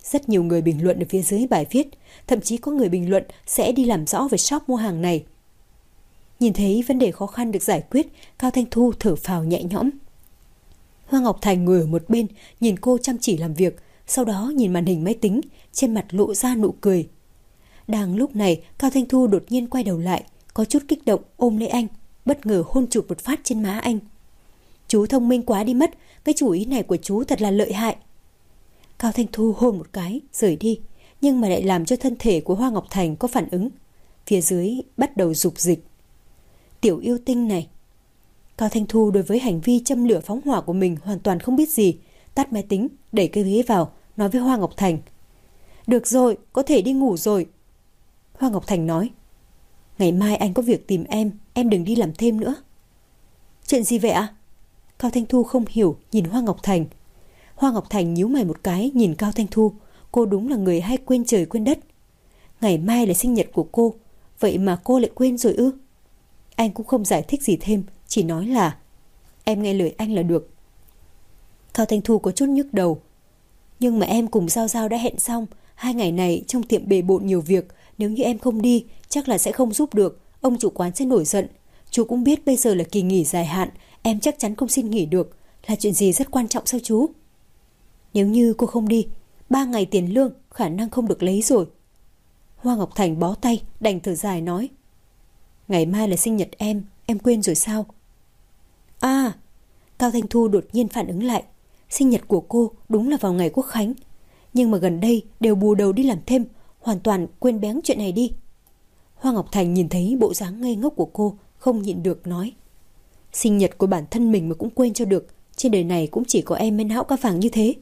Rất nhiều người bình luận ở phía dưới bài viết, thậm chí có người bình luận sẽ đi làm rõ về shop mua hàng này. Nhìn thấy vấn đề khó khăn được giải quyết, Cao Thanh Thu thở phào nhẹ nhõm. Hoa Ngọc Thành ngồi ở một bên, nhìn cô chăm chỉ làm việc, sau đó nhìn màn hình máy tính, trên mặt lộ ra nụ cười. Đang lúc này, Cao Thanh Thu đột nhiên quay đầu lại, có chút kích động ôm lấy anh, bất ngờ hôn chụp một phát trên má anh. Chú thông minh quá đi mất, cái chủ ý này của chú thật là lợi hại. Cao Thanh Thu hôn một cái, rời đi, nhưng mà lại làm cho thân thể của Hoa Ngọc Thành có phản ứng. Phía dưới bắt đầu rục dịch. Tiểu yêu tinh này. Cao Thanh Thu đối với hành vi châm lửa phóng hỏa của mình hoàn toàn không biết gì, tắt máy tính, đẩy cái ghế vào, nói với Hoa Ngọc Thành. Được rồi, có thể đi ngủ rồi. Hoa Ngọc Thành nói. Ngày mai anh có việc tìm em, em đừng đi làm thêm nữa. Chuyện gì vậy ạ? Cao Thanh Thu không hiểu, nhìn Hoa Ngọc Thành. Hoa Ngọc Thành nhíu mày một cái, nhìn Cao Thanh Thu. Cô đúng là người hay quên trời quên đất. Ngày mai là sinh nhật của cô, vậy mà cô lại quên rồi ư? Anh cũng không giải thích gì thêm, chỉ nói là em nghe lời anh là được. Cao Thanh Thu có chút nhức đầu. Nhưng mà em cùng Giao Giao đã hẹn xong, hai ngày này trong tiệm bề bộn nhiều việc, nếu như em không đi chắc là sẽ không giúp được, ông chủ quán sẽ nổi giận. Chú cũng biết bây giờ là kỳ nghỉ dài hạn, em chắc chắn không xin nghỉ được. Là chuyện gì rất quan trọng sao chú? Nếu như cô không đi, ba ngày tiền lương khả năng không được lấy rồi. Hoa Ngọc Thành bó tay, đành thở dài nói. Ngày mai là sinh nhật em, em quên rồi sao? À, Cao Thanh Thu đột nhiên phản ứng lại. Sinh nhật của cô đúng là vào ngày Quốc Khánh, nhưng mà gần đây đều bù đầu đi làm thêm, hoàn toàn quên béng chuyện này đi. Hoa Ngọc Thành nhìn thấy bộ dáng ngây ngốc của cô, không nhịn được nói. Sinh nhật của bản thân mình mà cũng quên cho được, trên đời này cũng chỉ có em mới não cá vàng như thế.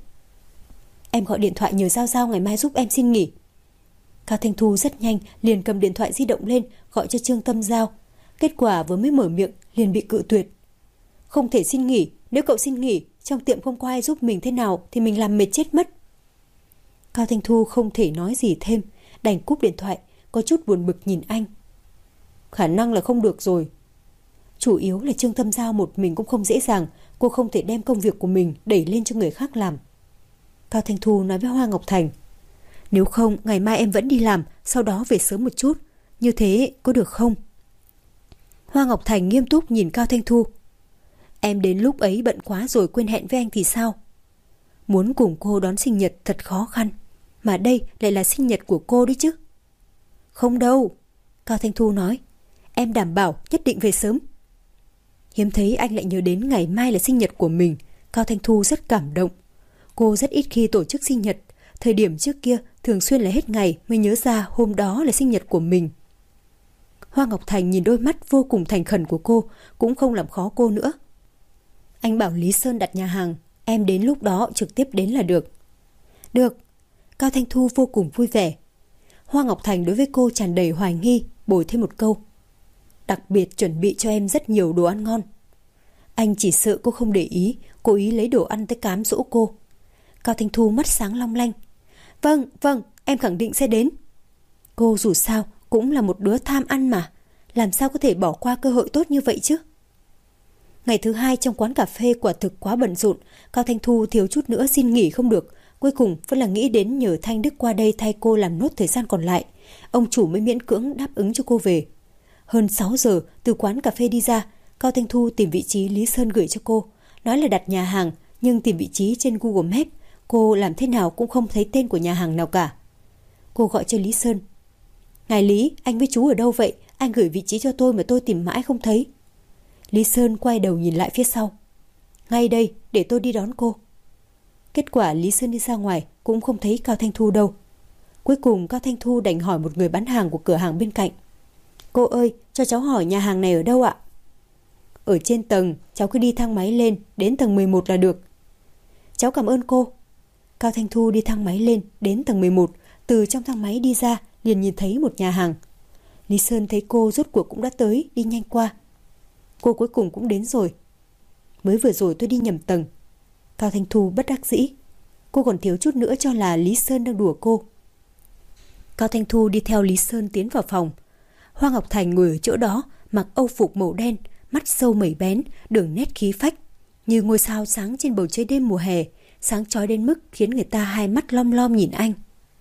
Em gọi điện thoại nhờ Giao Giao ngày mai giúp em xin nghỉ. Cao Thanh Thu rất nhanh liền cầm điện thoại di động lên gọi cho Trương Tâm Giao. Kết quả vừa mới mở miệng liền bị cự tuyệt. Không thể xin nghỉ, nếu cậu xin nghỉ trong tiệm không có ai giúp mình thế nào thì mình làm mệt chết mất. Cao Thanh Thu không thể nói gì thêm, đành cúp điện thoại, có chút buồn bực nhìn anh. Khả năng là không được rồi. Chủ yếu là Trương Tâm Giao một mình cũng không dễ dàng, cô không thể đem công việc của mình đẩy lên cho người khác làm. Cao Thanh Thu nói với Hoa Ngọc Thành. Nếu không, ngày mai em vẫn đi làm, sau đó về sớm một chút. Như thế có được không? Hoa Ngọc Thành nghiêm túc nhìn Cao Thanh Thu. Em đến lúc ấy bận quá rồi quên hẹn với anh thì sao? Muốn cùng cô đón sinh nhật thật khó khăn, mà đây lại là sinh nhật của cô đấy chứ. Không đâu, Cao Thanh Thu nói. Em đảm bảo nhất định về sớm. Hiếm thấy anh lại nhớ đến ngày mai là sinh nhật của mình. Cao Thanh Thu rất cảm động. Cô rất ít khi tổ chức sinh nhật. Thời điểm trước kia thường xuyên là hết ngày mới nhớ ra hôm đó là sinh nhật của mình. Hoa Ngọc Thành nhìn đôi mắt vô cùng thành khẩn của cô, cũng không làm khó cô nữa. Anh bảo Lý Sơn đặt nhà hàng, em đến lúc đó trực tiếp đến là được. Được. Cao Thanh Thu vô cùng vui vẻ. Hoa Ngọc Thành đối với cô tràn đầy hoài nghi, bồi thêm một câu. Đặc biệt chuẩn bị cho em rất nhiều đồ ăn ngon. Anh chỉ sợ cô không để ý, cố ý lấy đồ ăn tới cám dỗ cô. Cao Thanh Thu mắt sáng long lanh. Vâng, vâng, em khẳng định sẽ đến. Cô dù sao cũng là một đứa tham ăn mà, làm sao có thể bỏ qua cơ hội tốt như vậy chứ? Ngày thứ hai trong quán cà phê quả thực quá bận rộn, Cao Thanh Thu thiếu chút nữa xin nghỉ không được, cuối cùng vẫn là nghĩ đến nhờ Thanh Đức qua đây thay cô làm nốt thời gian còn lại. Ông chủ mới miễn cưỡng đáp ứng cho cô về. Hơn sáu giờ từ quán cà phê đi ra, Cao Thanh Thu tìm vị trí Lý Sơn gửi cho cô, nói là đặt nhà hàng, nhưng tìm vị trí trên Google Maps, cô làm thế nào cũng không thấy tên của nhà hàng nào cả. Cô gọi cho Lý Sơn. Ngài Lý, anh với chú ở đâu vậy? Anh gửi vị trí cho tôi mà tôi tìm mãi không thấy. Lý Sơn quay đầu nhìn lại phía sau. Ngay đây, để tôi đi đón cô. Kết quả Lý Sơn đi ra ngoài cũng không thấy Cao Thanh Thu đâu. Cuối cùng Cao Thanh Thu đành hỏi một người bán hàng của cửa hàng bên cạnh. Cô ơi, cho cháu hỏi nhà hàng này ở đâu ạ? Ở trên tầng, cháu cứ đi thang máy lên, đến tầng mười một là được. Cháu cảm ơn cô. Cao Thanh Thu đi thang máy lên, đến tầng mười một, từ trong thang máy đi ra, liền nhìn thấy một nhà hàng. Lý Sơn thấy cô rốt cuộc cũng đã tới, đi nhanh qua. Cô cuối cùng cũng đến rồi. Mới vừa rồi tôi đi nhầm tầng. Cao Thanh Thu bất đắc dĩ. Cô còn thiếu chút nữa cho là Lý Sơn đang đùa cô. Cao Thanh Thu đi theo Lý Sơn tiến vào phòng. Hoa Ngọc Thành ngồi ở chỗ đó, mặc âu phục màu đen, mắt sâu mẩy bén, đường nét khí phách, như ngôi sao sáng trên bầu trời đêm mùa hè, sáng chói đến mức khiến người ta hai mắt lom lom nhìn anh.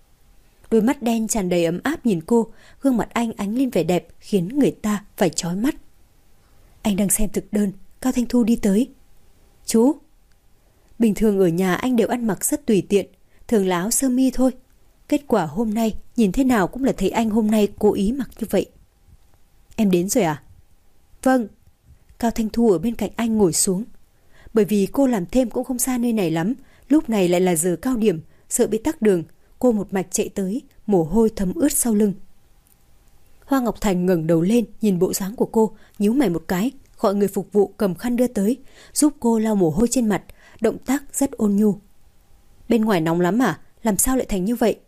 Đôi mắt đen tràn đầy ấm áp nhìn cô, gương mặt anh ánh lên vẻ đẹp khiến người ta phải chói mắt. Anh đang xem thực đơn, Cao Thanh Thu đi tới. Chú. Bình thường ở nhà anh đều ăn mặc rất tùy tiện, thường là áo sơ mi thôi. Kết quả hôm nay nhìn thế nào cũng là thấy anh hôm nay cố ý mặc như vậy. Em đến rồi à? Vâng. Cao Thanh Thu ở bên cạnh anh ngồi xuống. Bởi vì cô làm thêm cũng không xa nơi này lắm, lúc này lại là giờ cao điểm, sợ bị tắc đường, cô một mạch chạy tới, mồ hôi thấm ướt sau lưng. Hoa Ngọc Thành ngẩng đầu lên nhìn bộ dáng của cô, nhíu mày một cái, gọi người phục vụ cầm khăn đưa tới, giúp cô lau mồ hôi trên mặt, động tác rất ôn nhu. Bên ngoài nóng lắm à? Làm sao lại thành như vậy?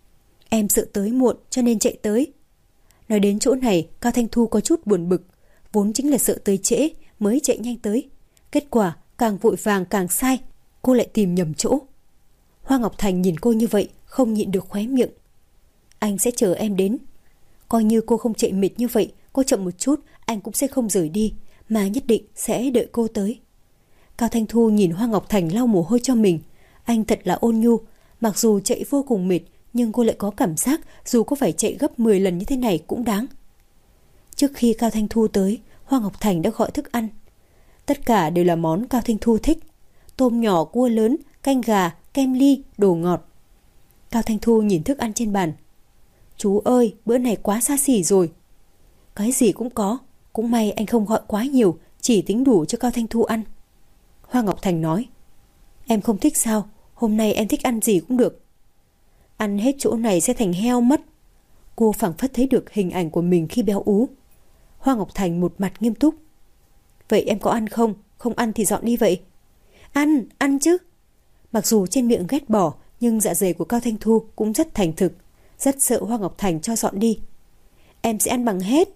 Em sợ tới muộn cho nên chạy tới. Nói đến chỗ này, Cao Thanh Thu có chút buồn bực, vốn chính là sợ tới trễ mới chạy nhanh tới. Kết quả càng vội vàng càng sai, cô lại tìm nhầm chỗ. Hoa Ngọc Thành nhìn cô như vậy, không nhịn được khóe miệng. Anh sẽ chờ em đến. Coi như cô không chạy mệt như vậy, cô chậm một chút, anh cũng sẽ không rời đi, mà nhất định sẽ đợi cô tới. Cao Thanh Thu nhìn Hoa Ngọc Thành lau mồ hôi cho mình. Anh thật là ôn nhu, mặc dù chạy vô cùng mệt, nhưng cô lại có cảm giác dù có phải chạy gấp mười lần như thế này cũng đáng. Trước khi Cao Thanh Thu tới, Hoa Ngọc Thành đã gọi thức ăn. Tất cả đều là món Cao Thanh Thu thích. Tôm nhỏ, cua lớn, canh gà, kem ly, đồ ngọt. Cao Thanh Thu nhìn thức ăn trên bàn. Chú ơi, bữa này quá xa xỉ rồi. Cái gì cũng có, cũng may anh không gọi quá nhiều, chỉ tính đủ cho Cao Thanh Thu ăn. Hoa Ngọc Thành nói. Em không thích sao? Hôm nay em thích ăn gì cũng được. Ăn hết chỗ này sẽ thành heo mất. Cô phảng phất thấy được hình ảnh của mình khi béo ú. Hoa Ngọc Thành một mặt nghiêm túc. Vậy em có ăn không? Không ăn thì dọn đi vậy. Ăn, ăn chứ. Mặc dù trên miệng ghét bỏ, nhưng dạ dày của Cao Thanh Thu cũng rất thành thực, rất sợ Hoa Ngọc Thành cho dọn đi. Em sẽ ăn bằng hết.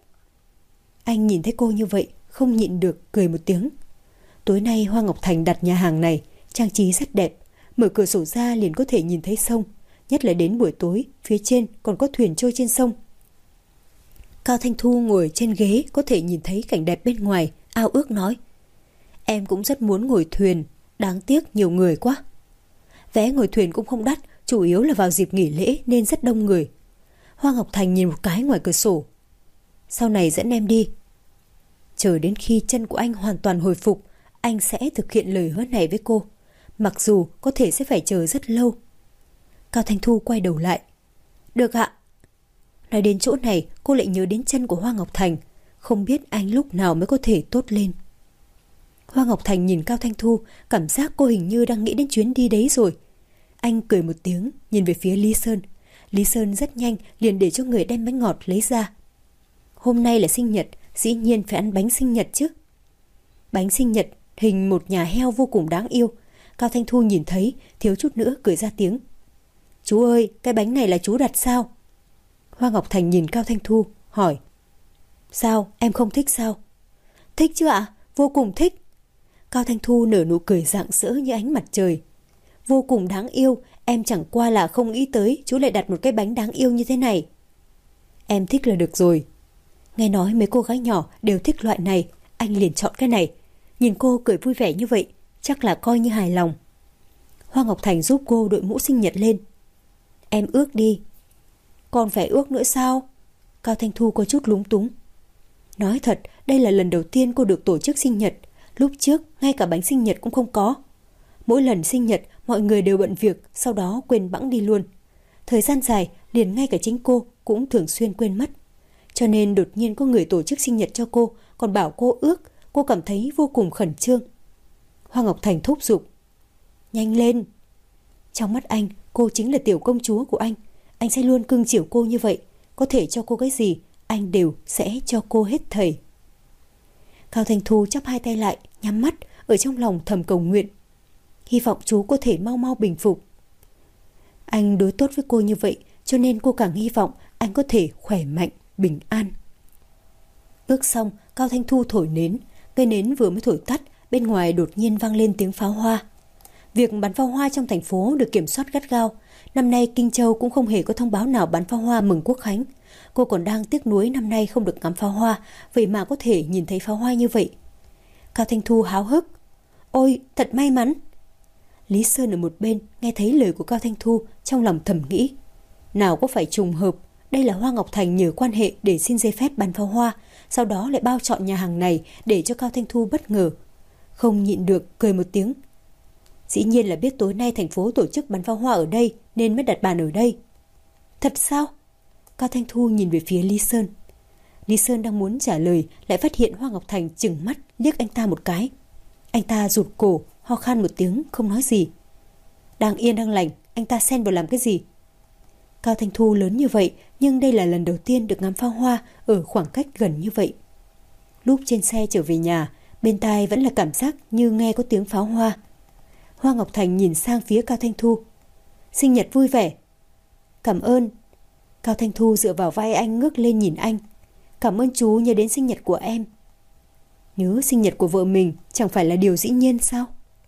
Anh nhìn thấy cô như vậy, không nhịn được cười một tiếng. Tối nay Hoa Ngọc Thành đặt nhà hàng này, trang trí rất đẹp, mở cửa sổ ra liền có thể nhìn thấy sông, nhất là đến buổi tối, phía trên còn có thuyền trôi trên sông. Cao Thanh Thu ngồi trên ghế có thể nhìn thấy cảnh đẹp bên ngoài, ao ước nói. Em cũng rất muốn ngồi thuyền, đáng tiếc nhiều người quá. Vé ngồi thuyền cũng không đắt, chủ yếu là vào dịp nghỉ lễ nên rất đông người. Hoa Ngọc Thành nhìn một cái ngoài cửa sổ. Sau này dẫn em đi. Chờ đến khi chân của anh hoàn toàn hồi phục, anh sẽ thực hiện lời hứa này với cô, mặc dù có thể sẽ phải chờ rất lâu. Cao Thanh Thu quay đầu lại. Được ạ. Nói đến chỗ này, cô lại nhớ đến chân của Hoa Ngọc Thành, không biết anh lúc nào mới có thể tốt lên. Hoa Ngọc Thành nhìn Cao Thanh Thu, cảm giác cô hình như đang nghĩ đến chuyến đi đấy rồi. Anh cười một tiếng, nhìn về phía Lý Sơn. Lý Sơn rất nhanh liền để cho người đem bánh ngọt lấy ra. Hôm nay là sinh nhật, dĩ nhiên phải ăn bánh sinh nhật chứ. Bánh sinh nhật hình một nhà heo vô cùng đáng yêu. Cao Thanh Thu nhìn thấy, thiếu chút nữa cười ra tiếng. Chú ơi, cái bánh này là chú đặt sao? Hoa Ngọc Thành nhìn Cao Thanh Thu, hỏi. Sao, em không thích sao? Thích chứ ạ, vô cùng thích. Cao Thanh Thu nở nụ cười rạng rỡ như ánh mặt trời. Vô cùng đáng yêu, em chẳng qua là không nghĩ tới chú lại đặt một cái bánh đáng yêu như thế này. Em thích là được rồi. Nghe nói mấy cô gái nhỏ đều thích loại này, anh liền chọn cái này. Nhìn cô cười vui vẻ như vậy, chắc là coi như hài lòng. Hoa Ngọc Thành giúp cô đội mũ sinh nhật lên. Em ước đi. Còn phải ước nữa sao? Cao Thanh Thu có chút lúng túng. Nói thật, đây là lần đầu tiên cô được tổ chức sinh nhật. Lúc trước, ngay cả bánh sinh nhật cũng không có. Mỗi lần sinh nhật, mọi người đều bận việc, sau đó quên bẵng đi luôn. Thời gian dài, liền ngay cả chính cô cũng thường xuyên quên mất. Cho nên đột nhiên có người tổ chức sinh nhật cho cô, còn bảo cô ước, cô cảm thấy vô cùng khẩn trương. Hoa Ngọc Thành thúc giục. Nhanh lên! Trong mắt anh, cô chính là tiểu công chúa của anh. Anh sẽ luôn cưng chiều cô như vậy. Có thể cho cô cái gì, anh đều sẽ cho cô hết thảy. Cao Thanh Thu chắp hai tay lại, nhắm mắt, ở trong lòng thầm cầu nguyện. Hy vọng chú có thể mau mau bình phục. Anh đối tốt với cô như vậy, cho nên cô càng hy vọng anh có thể khỏe mạnh, bình an. Ước xong, Cao Thanh Thu thổi nến. Cây nến vừa mới thổi tắt, bên ngoài đột nhiên vang lên tiếng pháo hoa. Việc bắn pháo hoa trong thành phố được kiểm soát gắt gao. Năm nay Kinh Châu cũng không hề có thông báo nào bắn pháo hoa mừng Quốc khánh. Cô còn đang tiếc nuối năm nay không được ngắm pháo hoa, vậy mà có thể nhìn thấy pháo hoa như vậy. Cao Thanh Thu háo hức. Ôi, thật may mắn. Lý Sơn ở một bên nghe thấy lời của Cao Thanh Thu, trong lòng thầm nghĩ, nào có phải trùng hợp, đây là Hoa Ngọc Thành nhờ quan hệ để xin giấy phép bắn pháo hoa, sau đó lại bao chọn nhà hàng này để cho Cao Thanh Thu bất ngờ. Không nhịn được cười một tiếng. Dĩ nhiên là biết tối nay thành phố tổ chức bắn pháo hoa ở đây nên mới đặt bàn ở đây. Thật sao? Cao Thanh Thu nhìn về phía Lý Sơn. Lý Sơn đang muốn trả lời, lại phát hiện Hoa Ngọc Thành chừng mắt liếc anh ta một cái. Anh ta rụt cổ, ho khan một tiếng, không nói gì. Đang yên đang lành, anh ta xen vào làm cái gì? Cao Thanh Thu lớn như vậy, nhưng đây là lần đầu tiên được ngắm pháo hoa ở khoảng cách gần như vậy. Lúc trên xe trở về nhà, bên tai vẫn là cảm giác như nghe có tiếng pháo hoa. Hoa Ngọc Thành nhìn sang phía Cao Thanh Thu. Sinh nhật vui vẻ. Cảm ơn. Cao Thanh Thu dựa vào vai anh ngước lên nhìn anh. Cảm ơn chú nhớ đến sinh nhật của em. Nhớ sinh nhật của vợ mình chẳng phải là điều dĩ nhiên sao?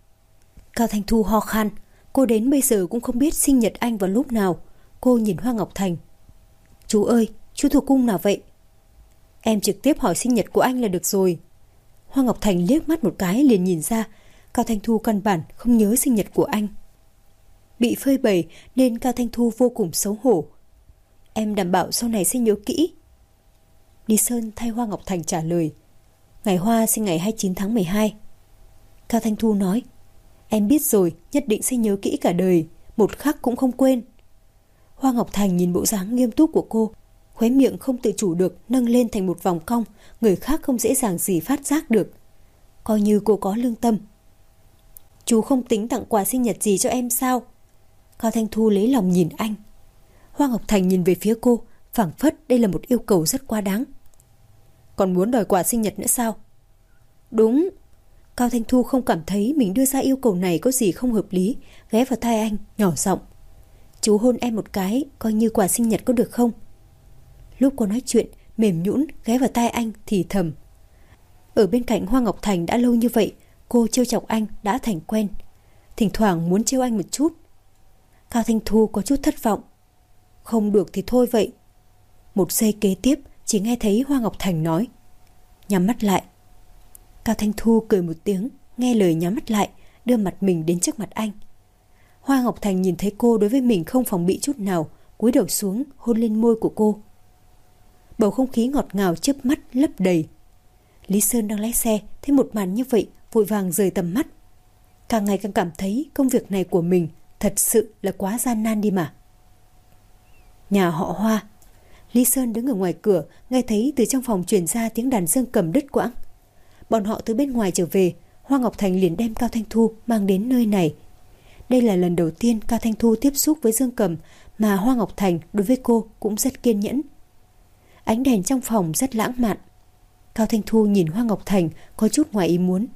Cao Thanh Thu ho khan. Cô đến bây giờ cũng không biết sinh nhật anh vào lúc nào. Cô nhìn Hoa Ngọc Thành. Chú ơi, chú thuộc cung nào vậy? Em trực tiếp hỏi sinh nhật của anh là được rồi. Hoa Ngọc Thành liếc mắt một cái liền nhìn ra Cao Thanh Thu căn bản không nhớ sinh nhật của anh. Bị phơi bày nên Cao Thanh Thu vô cùng xấu hổ. Em đảm bảo sau này sẽ nhớ kỹ. Lý Sơn thay Hoa Ngọc Thành trả lời. Ngày Hoa sinh ngày hai mươi chín tháng mười hai. Cao Thanh Thu nói. Em biết rồi, nhất định sẽ nhớ kỹ cả đời, một khắc cũng không quên. Hoa Ngọc Thành nhìn bộ dáng nghiêm túc của cô, khóe miệng không tự chủ được nâng lên thành một vòng cong, người khác không dễ dàng gì phát giác được. Coi như cô có lương tâm. Chú không tính tặng quà sinh nhật gì cho em sao? Cao Thanh Thu lấy lòng nhìn anh. Hoa Ngọc Thành nhìn về phía cô, phảng phất đây là một yêu cầu rất quá đáng. Còn muốn đòi quà sinh nhật nữa sao? Đúng. Cao Thanh Thu không cảm thấy mình đưa ra yêu cầu này có gì không hợp lý, ghé vào tai anh, nhỏ giọng. Chú hôn em một cái, coi như quà sinh nhật có được không? Lúc cô nói chuyện, mềm nhũn ghé vào tai anh thì thầm. Ở bên cạnh Hoa Ngọc Thành đã lâu như vậy, cô trêu chọc anh đã thành quen. Thỉnh thoảng muốn trêu anh một chút. Cao Thanh Thu có chút thất vọng. Không được thì thôi vậy. Một giây kế tiếp chỉ nghe thấy Hoa Ngọc Thành nói. Nhắm mắt lại. Cao Thanh Thu cười một tiếng, nghe lời nhắm mắt lại, đưa mặt mình đến trước mặt anh. Hoa Ngọc Thành nhìn thấy cô đối với mình không phòng bị chút nào, cúi đầu xuống hôn lên môi của cô. Bầu không khí ngọt ngào chớp mắt lấp đầy. Lý Sơn đang lái xe, thấy một màn như vậy, vội vàng rời tầm mắt. Càng ngày càng cảm thấy công việc này của mình thật sự là quá gian nan đi mà. Nhà họ Hoa. Lý Sơn đứng ở ngoài cửa, nghe thấy từ trong phòng truyền ra tiếng đàn dương cầm đứt quãng. Bọn họ từ bên ngoài trở về, Hoa Ngọc Thành liền đem Cao Thanh Thu mang đến nơi này. Đây là lần đầu tiên Cao Thanh Thu tiếp xúc với dương cầm, mà Hoa Ngọc Thành đối với cô cũng rất kiên nhẫn. Ánh đèn trong phòng rất lãng mạn. Cao Thanh Thu nhìn Hoa Ngọc Thành có chút ngoài ý muốn.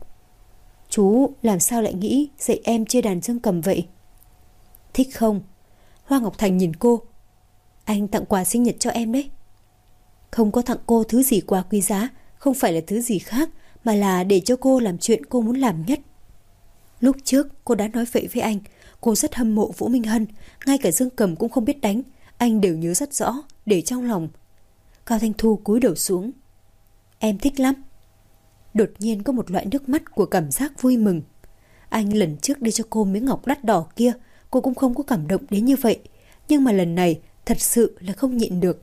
Chú làm sao lại nghĩ dạy em chơi đàn dương cầm vậy? Thích không? Hoa Ngọc Thành nhìn cô. Anh tặng quà sinh nhật cho em đấy. Không có tặng cô thứ gì quá quý giá, không phải là thứ gì khác, mà là để cho cô làm chuyện cô muốn làm nhất. Lúc trước cô đã nói vậy với anh, cô rất hâm mộ Vũ Minh Hân, ngay cả dương cầm cũng không biết đánh, anh đều nhớ rất rõ, để trong lòng. Cao Thanh Thu cúi đầu xuống. Em thích lắm. Đột nhiên có một loại nước mắt của cảm giác vui mừng. Anh lần trước đưa cho cô miếng ngọc đắt đỏ kia, cô cũng không có cảm động đến như vậy, nhưng mà lần này thật sự là không nhịn được.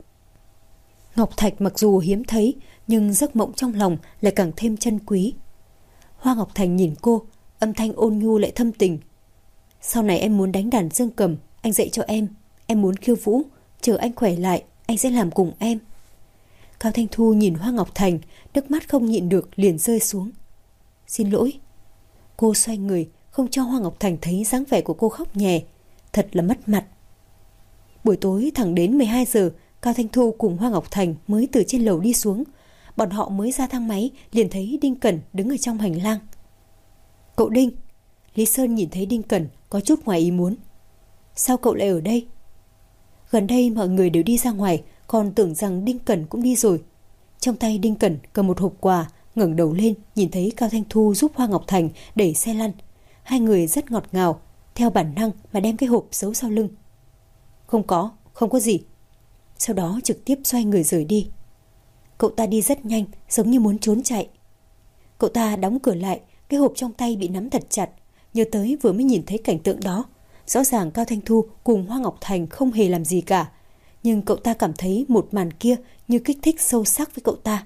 Ngọc thạch mặc dù hiếm thấy, nhưng giấc mộng trong lòng lại càng thêm chân quý. Hoa Ngọc Thành nhìn cô, âm thanh ôn nhu lại thâm tình. Sau này em muốn đánh đàn dương cầm, anh dạy cho em. Em muốn khiêu vũ, chờ anh khỏe lại, anh sẽ làm cùng em. Cao Thanh Thu nhìn Hoa Ngọc Thành, nước mắt không nhịn được liền rơi xuống. Xin lỗi. Cô xoay người, không cho Hoa Ngọc Thành thấy dáng vẻ của cô khóc nhè. Thật là mất mặt. Buổi tối thẳng đến mười hai giờ, Cao Thanh Thu cùng Hoa Ngọc Thành mới từ trên lầu đi xuống. Bọn họ mới ra thang máy liền thấy Đinh Cẩn đứng ở trong hành lang. Cậu Đinh. Lý Sơn nhìn thấy Đinh Cẩn có chút ngoài ý muốn. Sao cậu lại ở đây? Gần đây mọi người đều đi ra ngoài, còn tưởng rằng Đinh Cẩn cũng đi rồi. Trong tay Đinh Cẩn cầm một hộp quà, ngẩng đầu lên nhìn thấy Cao Thanh Thu giúp Hoa Ngọc Thành đẩy xe lăn. Hai người rất ngọt ngào, theo bản năng mà đem cái hộp giấu sau lưng. Không có, không có gì. Sau đó trực tiếp xoay người rời đi. Cậu ta đi rất nhanh, giống như muốn trốn chạy. Cậu ta đóng cửa lại, cái hộp trong tay bị nắm thật chặt, nhớ tới vừa mới nhìn thấy cảnh tượng đó. Rõ ràng Cao Thanh Thu cùng Hoa Ngọc Thành không hề làm gì cả, nhưng cậu ta cảm thấy một màn kia như kích thích sâu sắc với cậu ta.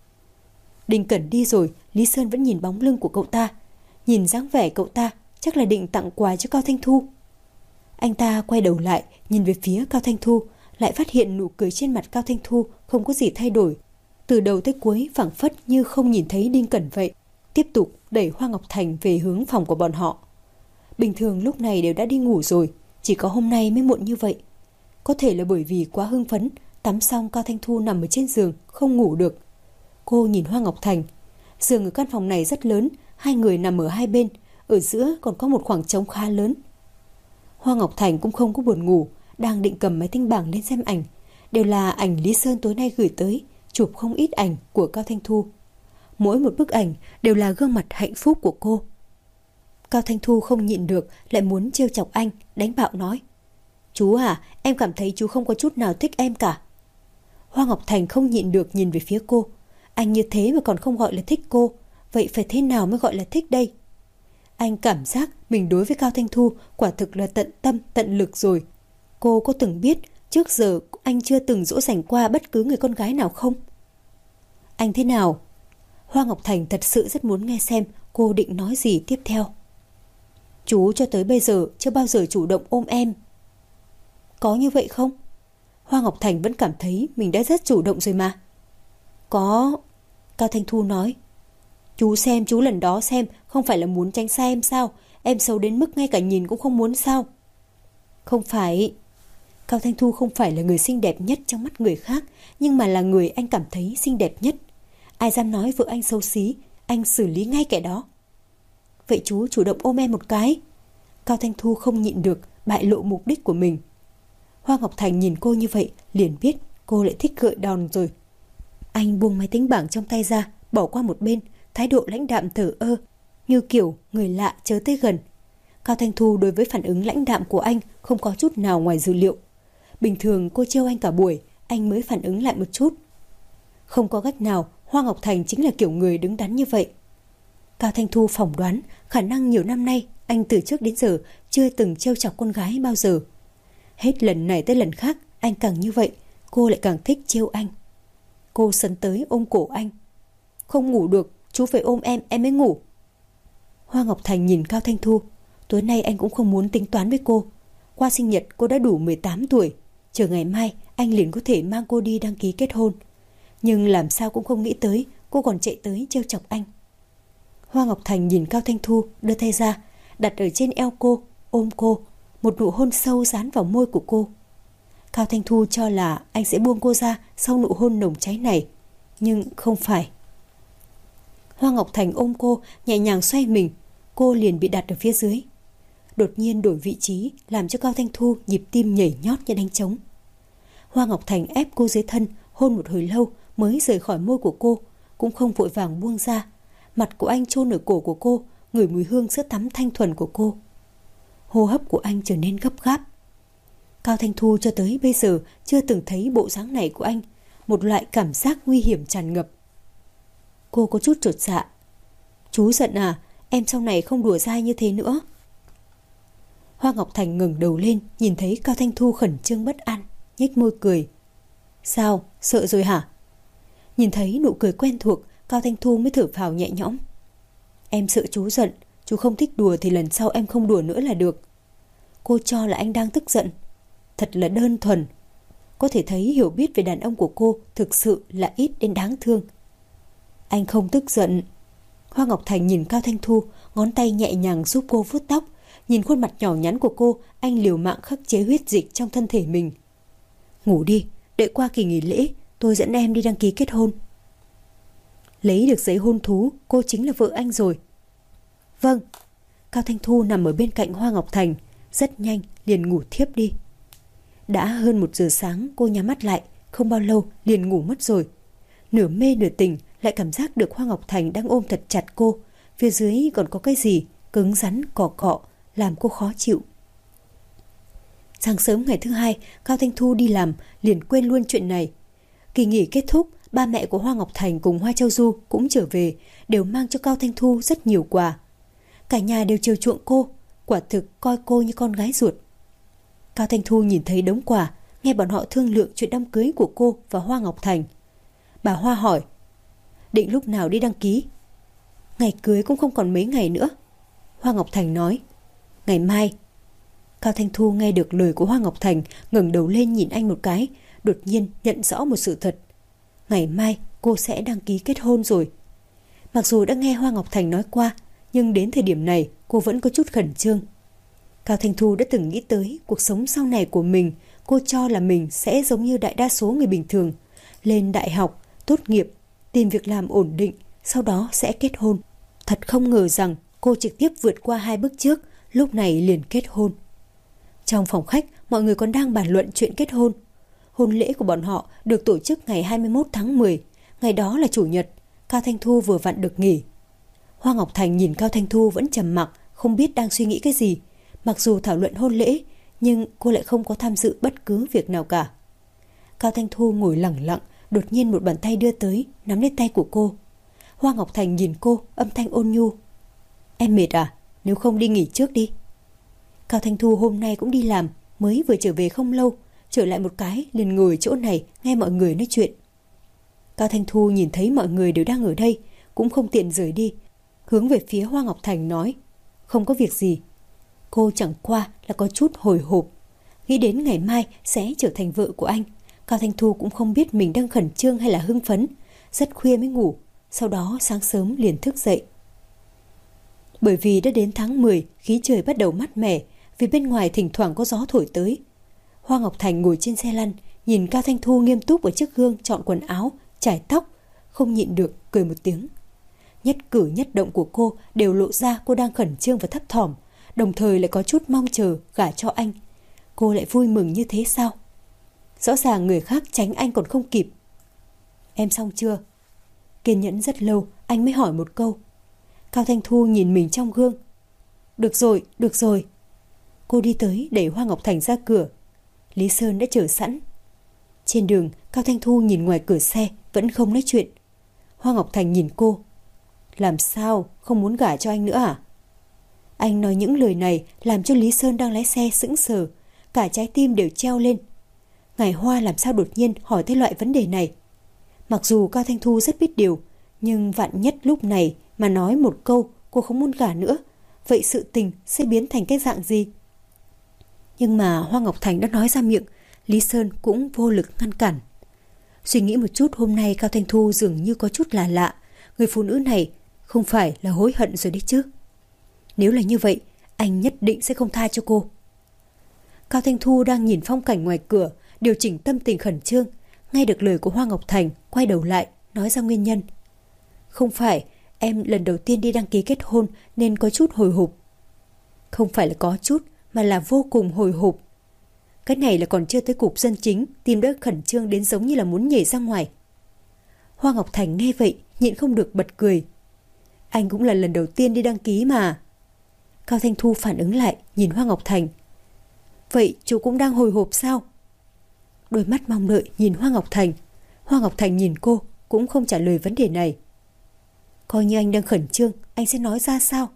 Đinh Cẩn đi rồi, Lý Sơn vẫn nhìn bóng lưng của cậu ta. Nhìn dáng vẻ cậu ta chắc là định tặng quà cho Cao Thanh Thu. Anh ta quay đầu lại nhìn về phía Cao Thanh Thu, lại phát hiện nụ cười trên mặt Cao Thanh Thu không có gì thay đổi, từ đầu tới cuối phảng phất như không nhìn thấy Đinh Cẩn vậy. Tiếp tục đẩy Hoa Ngọc Thành về hướng phòng của bọn họ. Bình thường lúc này đều đã đi ngủ rồi, chỉ có hôm nay mới muộn như vậy. Có thể là bởi vì quá hưng phấn, tắm xong Cao Thanh Thu nằm ở trên giường không ngủ được. Cô nhìn Hoa Ngọc Thành. Giường ở căn phòng này rất lớn, hai người nằm ở hai bên, ở giữa còn có một khoảng trống khá lớn. Hoa Ngọc Thành cũng không có buồn ngủ, đang định cầm máy tính bảng lên xem ảnh. Đều là ảnh Lý Sơn tối nay gửi tới, chụp không ít ảnh của Cao Thanh Thu. Mỗi một bức ảnh đều là gương mặt hạnh phúc của cô. Cao Thanh Thu không nhịn được, lại muốn trêu chọc anh, đánh bạo nói: "Chú à, em cảm thấy chú không có chút nào thích em cả." Hoa Ngọc Thành không nhịn được nhìn về phía cô. Anh như thế mà còn không gọi là thích cô, vậy phải thế nào mới gọi là thích đây? Anh cảm giác mình đối với Cao Thanh Thu quả thực là tận tâm tận lực rồi. Cô có từng biết trước giờ anh chưa từng dỗ dành qua bất cứ người con gái nào không? Anh thế nào? Hoa Ngọc Thành thật sự rất muốn nghe xem cô định nói gì tiếp theo. Chú cho tới bây giờ chưa bao giờ chủ động ôm em. Có như vậy không? Hoa Ngọc Thành vẫn cảm thấy mình đã rất chủ động rồi mà. Có. Cao Thanh Thu nói: Chú xem chú lần đó xem, không phải là muốn tránh xa em sao? Em xấu đến mức ngay cả nhìn cũng không muốn sao? Không phải. Cao Thanh Thu không phải là người xinh đẹp nhất trong mắt người khác, nhưng mà là người anh cảm thấy xinh đẹp nhất. Ai dám nói vợ anh xấu xí, anh xử lý ngay kẻ đó. Vậy chú chủ động ôm em một cái. Cao Thanh Thu không nhịn được, bại lộ mục đích của mình. Hoa Ngọc Thành nhìn cô như vậy, liền biết cô lại thích gợi đòn rồi. Anh buông máy tính bảng trong tay ra, bỏ qua một bên, thái độ lãnh đạm thờ ơ, như kiểu người lạ chớ tới gần. Cao Thanh Thu đối với phản ứng lãnh đạm của anh không có chút nào ngoài dự liệu. Bình thường cô trêu anh cả buổi, anh mới phản ứng lại một chút. Không có cách nào, Hoa Ngọc Thành chính là kiểu người đứng đắn như vậy. Cao Thanh Thu phỏng đoán khả năng nhiều năm nay anh từ trước đến giờ chưa từng trêu chọc con gái bao giờ. Hết lần này tới lần khác anh càng như vậy, cô lại càng thích trêu anh. Cô sấn tới ôm cổ anh. Không ngủ được, chú phải ôm em, em mới ngủ. Hoa Ngọc Thành nhìn Cao Thanh Thu. Tối nay anh cũng không muốn tính toán với cô. Qua sinh nhật cô đã đủ mười tám tuổi, chờ ngày mai anh liền có thể mang cô đi đăng ký kết hôn. Nhưng làm sao cũng không nghĩ tới cô còn chạy tới trêu chọc anh. Hoa Ngọc Thành nhìn Cao Thanh Thu, đưa tay ra, đặt ở trên eo cô, ôm cô, một nụ hôn sâu dán vào môi của cô. Cao Thanh Thu cho là anh sẽ buông cô ra sau nụ hôn nồng cháy này, nhưng không phải. Hoa Ngọc Thành ôm cô, nhẹ nhàng xoay mình, cô liền bị đặt ở phía dưới. Đột nhiên đổi vị trí, làm cho Cao Thanh Thu nhịp tim nhảy nhót như đánh trống. Hoa Ngọc Thành ép cô dưới thân, hôn một hồi lâu mới rời khỏi môi của cô, cũng không vội vàng buông ra. Mặt của anh chôn ở cổ của cô, ngửi mùi hương sữa tắm thanh thuần của cô. Hô hấp của anh trở nên gấp gáp. Cao Thanh Thu cho tới bây giờ chưa từng thấy bộ dáng này của anh, một loại cảm giác nguy hiểm tràn ngập. Cô có chút chột dạ. Chú giận à, em sau này không đùa dai như thế nữa. Hoa Ngọc Thành ngẩng đầu lên, nhìn thấy Cao Thanh Thu khẩn trương bất an, nhếch môi cười. Sao, sợ rồi hả? Nhìn thấy nụ cười quen thuộc, Cao Thanh Thu mới thở phào nhẹ nhõm. Em sợ chú giận, chú không thích đùa thì lần sau em không đùa nữa là được. Cô cho là anh đang tức giận. Thật là đơn thuần. Có thể thấy hiểu biết về đàn ông của cô thực sự là ít đến đáng thương. Anh không tức giận. Hoa Ngọc Thành nhìn Cao Thanh Thu, ngón tay nhẹ nhàng giúp cô vuốt tóc. Nhìn khuôn mặt nhỏ nhắn của cô, anh liều mạng khắc chế huyết dịch trong thân thể mình. Ngủ đi, đợi qua kỳ nghỉ lễ, tôi dẫn em đi đăng ký kết hôn. Lấy được giấy hôn thú, cô chính là vợ anh rồi. Vâng. Cao Thanh Thu nằm ở bên cạnh Hoa Ngọc Thành, rất nhanh liền ngủ thiếp đi. Đã hơn một giờ sáng, cô nhắm mắt lại, không bao lâu liền ngủ mất rồi. Nửa mê nửa tỉnh, lại cảm giác được Hoa Ngọc Thành đang ôm thật chặt cô. Phía dưới còn có cái gì cứng rắn cọ cọ, làm cô khó chịu. Sáng sớm ngày thứ hai, Cao Thanh Thu đi làm, liền quên luôn chuyện này. Kỳ nghỉ kết thúc, ba mẹ của Hoa Ngọc Thành cùng Hoa Châu Du cũng trở về, đều mang cho Cao Thanh Thu rất nhiều quà. Cả nhà đều chiều chuộng cô, quả thực coi cô như con gái ruột. Cao Thanh Thu nhìn thấy đống quà, nghe bọn họ thương lượng chuyện đám cưới của cô và Hoa Ngọc Thành. Bà Hoa hỏi, định lúc nào đi đăng ký? Ngày cưới cũng không còn mấy ngày nữa. Hoa Ngọc Thành nói, ngày mai. Cao Thanh Thu nghe được lời của Hoa Ngọc Thành, ngẩng đầu lên nhìn anh một cái, đột nhiên nhận rõ một sự thật. Ngày mai cô sẽ đăng ký kết hôn rồi. Mặc dù đã nghe Hoa Ngọc Thành nói qua, nhưng đến thời điểm này cô vẫn có chút khẩn trương. Cao Thanh Thu đã từng nghĩ tới cuộc sống sau này của mình. Cô cho là mình sẽ giống như đại đa số người bình thường, lên đại học, tốt nghiệp, tìm việc làm ổn định, sau đó sẽ kết hôn. Thật không ngờ rằng cô trực tiếp vượt qua hai bước trước, lúc này liền kết hôn. Trong phòng khách, mọi người còn đang bàn luận chuyện kết hôn. Hôn lễ của bọn họ được tổ chức ngày hai mươi mốt tháng mười, ngày đó là chủ nhật. Cao Thanh Thu vừa vặn được nghỉ. Hoa Ngọc Thành nhìn Cao Thanh Thu vẫn trầm mặc, không biết đang suy nghĩ cái gì. Mặc dù thảo luận hôn lễ, nhưng cô lại không có tham dự bất cứ việc nào cả. Cao Thanh Thu ngồi lặng lặng, đột nhiên một bàn tay đưa tới, nắm lấy tay của cô. Hoa Ngọc Thành nhìn cô, âm thanh ôn nhu. Em mệt à? Nếu không đi nghỉ trước đi. Cao Thanh Thu hôm nay cũng đi làm, mới vừa trở về không lâu, trở lại một cái liền ngồi chỗ này nghe mọi người nói chuyện. Cao Thanh Thu nhìn thấy mọi người đều đang ở đây, cũng không tiện rời đi, hướng về phía Hoa Ngọc Thành nói, không có việc gì. Cô chẳng qua là có chút hồi hộp, nghĩ đến ngày mai sẽ trở thành vợ của anh. Cao Thanh Thu cũng không biết mình đang khẩn trương hay là hưng phấn, rất khuya mới ngủ, sau đó sáng sớm liền thức dậy. Bởi vì đã đến tháng mười, khí trời bắt đầu mát mẻ, vì bên ngoài thỉnh thoảng có gió thổi tới. Hoa Ngọc Thành ngồi trên xe lăn, nhìn Cao Thanh Thu nghiêm túc ở trước gương chọn quần áo, chải tóc, không nhịn được cười một tiếng. Nhất cử nhất động của cô đều lộ ra cô đang khẩn trương và thấp thỏm, đồng thời lại có chút mong chờ gả cho anh. Cô lại vui mừng như thế sao? Rõ ràng người khác tránh anh còn không kịp. Em xong chưa? Kiên nhẫn rất lâu, anh mới hỏi một câu. Cao Thanh Thu nhìn mình trong gương. Được rồi, được rồi. Cô đi tới đẩy Hoa Ngọc Thành ra cửa. Lý Sơn đã chờ sẵn. Trên đường, Cao Thanh Thu nhìn ngoài cửa xe, vẫn không nói chuyện. Hoa Ngọc Thành nhìn cô. Làm sao, không muốn gả cho anh nữa à? Anh nói những lời này làm cho Lý Sơn đang lái xe sững sờ, cả trái tim đều treo lên. Ngài Hoa làm sao đột nhiên hỏi tới loại vấn đề này? Mặc dù Cao Thanh Thu rất biết điều, nhưng vạn nhất lúc này mà nói một câu cô không muốn gả nữa, vậy sự tình sẽ biến thành cái dạng gì? Nhưng mà Hoa Ngọc Thành đã nói ra miệng, Lý Sơn cũng vô lực ngăn cản. Suy nghĩ một chút, hôm nay Cao Thanh Thu dường như có chút là lạ. Người phụ nữ này không phải là hối hận rồi đấy chứ? Nếu là như vậy, anh nhất định sẽ không tha cho cô. Cao Thanh Thu đang nhìn phong cảnh ngoài cửa, điều chỉnh tâm tình khẩn trương, nghe được lời của Hoa Ngọc Thành, quay đầu lại, nói ra nguyên nhân. Không phải, em lần đầu tiên đi đăng ký kết hôn nên có chút hồi hộp. Không phải là có chút, mà là vô cùng hồi hộp. Cái này là còn chưa tới cục dân chính, tim đã khẩn trương đến giống như là muốn nhảy ra ngoài. Hoa Ngọc Thành nghe vậy, nhịn không được bật cười. Anh cũng là lần đầu tiên đi đăng ký mà. Cao Thanh Thu phản ứng lại, nhìn Hoa Ngọc Thành. Vậy chú cũng đang hồi hộp sao? Đôi mắt mong đợi nhìn Hoa Ngọc Thành. Hoa Ngọc Thành nhìn cô, cũng không trả lời vấn đề này. Coi như anh đang khẩn trương, anh sẽ nói ra sao?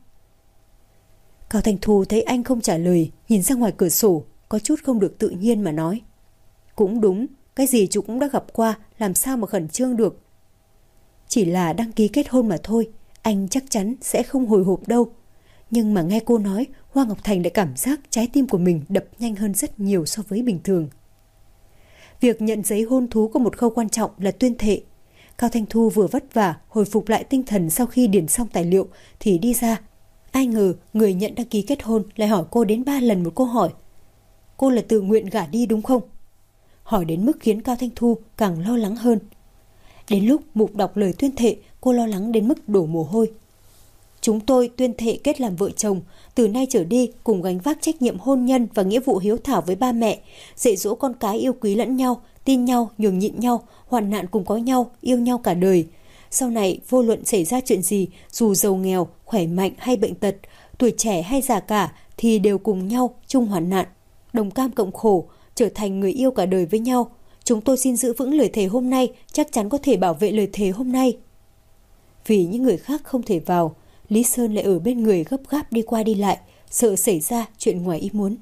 Cao Thanh Thu thấy anh không trả lời, nhìn ra ngoài cửa sổ, có chút không được tự nhiên mà nói. Cũng đúng, cái gì chú cũng đã gặp qua, làm sao mà khẩn trương được. Chỉ là đăng ký kết hôn mà thôi, anh chắc chắn sẽ không hồi hộp đâu. Nhưng mà nghe cô nói, Hoa Ngọc Thành lại cảm giác trái tim của mình đập nhanh hơn rất nhiều so với bình thường. Việc nhận giấy hôn thú có một khâu quan trọng là tuyên thệ. Cao Thanh Thu vừa vất vả hồi phục lại tinh thần sau khi điền xong tài liệu thì đi ra. Ai ngờ người nhận đăng ký kết hôn lại hỏi cô đến ba lần một câu hỏi. Cô là tự nguyện gả đi đúng không? Hỏi đến mức khiến Cao Thanh Thu càng lo lắng hơn. Đến lúc mục đọc lời tuyên thệ, cô lo lắng đến mức đổ mồ hôi. Chúng tôi tuyên thệ kết làm vợ chồng, từ nay trở đi cùng gánh vác trách nhiệm hôn nhân và nghĩa vụ hiếu thảo với ba mẹ, dạy dỗ con cái yêu quý lẫn nhau, tin nhau, nhường nhịn nhau, hoạn nạn cùng có nhau, yêu nhau cả đời. Sau này vô luận xảy ra chuyện gì, dù giàu nghèo, khỏe mạnh hay bệnh tật, tuổi trẻ hay già cả thì đều cùng nhau chung hoạn nạn, đồng cam cộng khổ, trở thành người yêu cả đời với nhau. Chúng tôi xin giữ vững lời thề hôm nay, chắc chắn có thể bảo vệ lời thề hôm nay. Vì những người khác không thể vào, Lý Sơn lại ở bên người gấp gáp đi qua đi lại, sợ xảy ra chuyện ngoài ý muốn.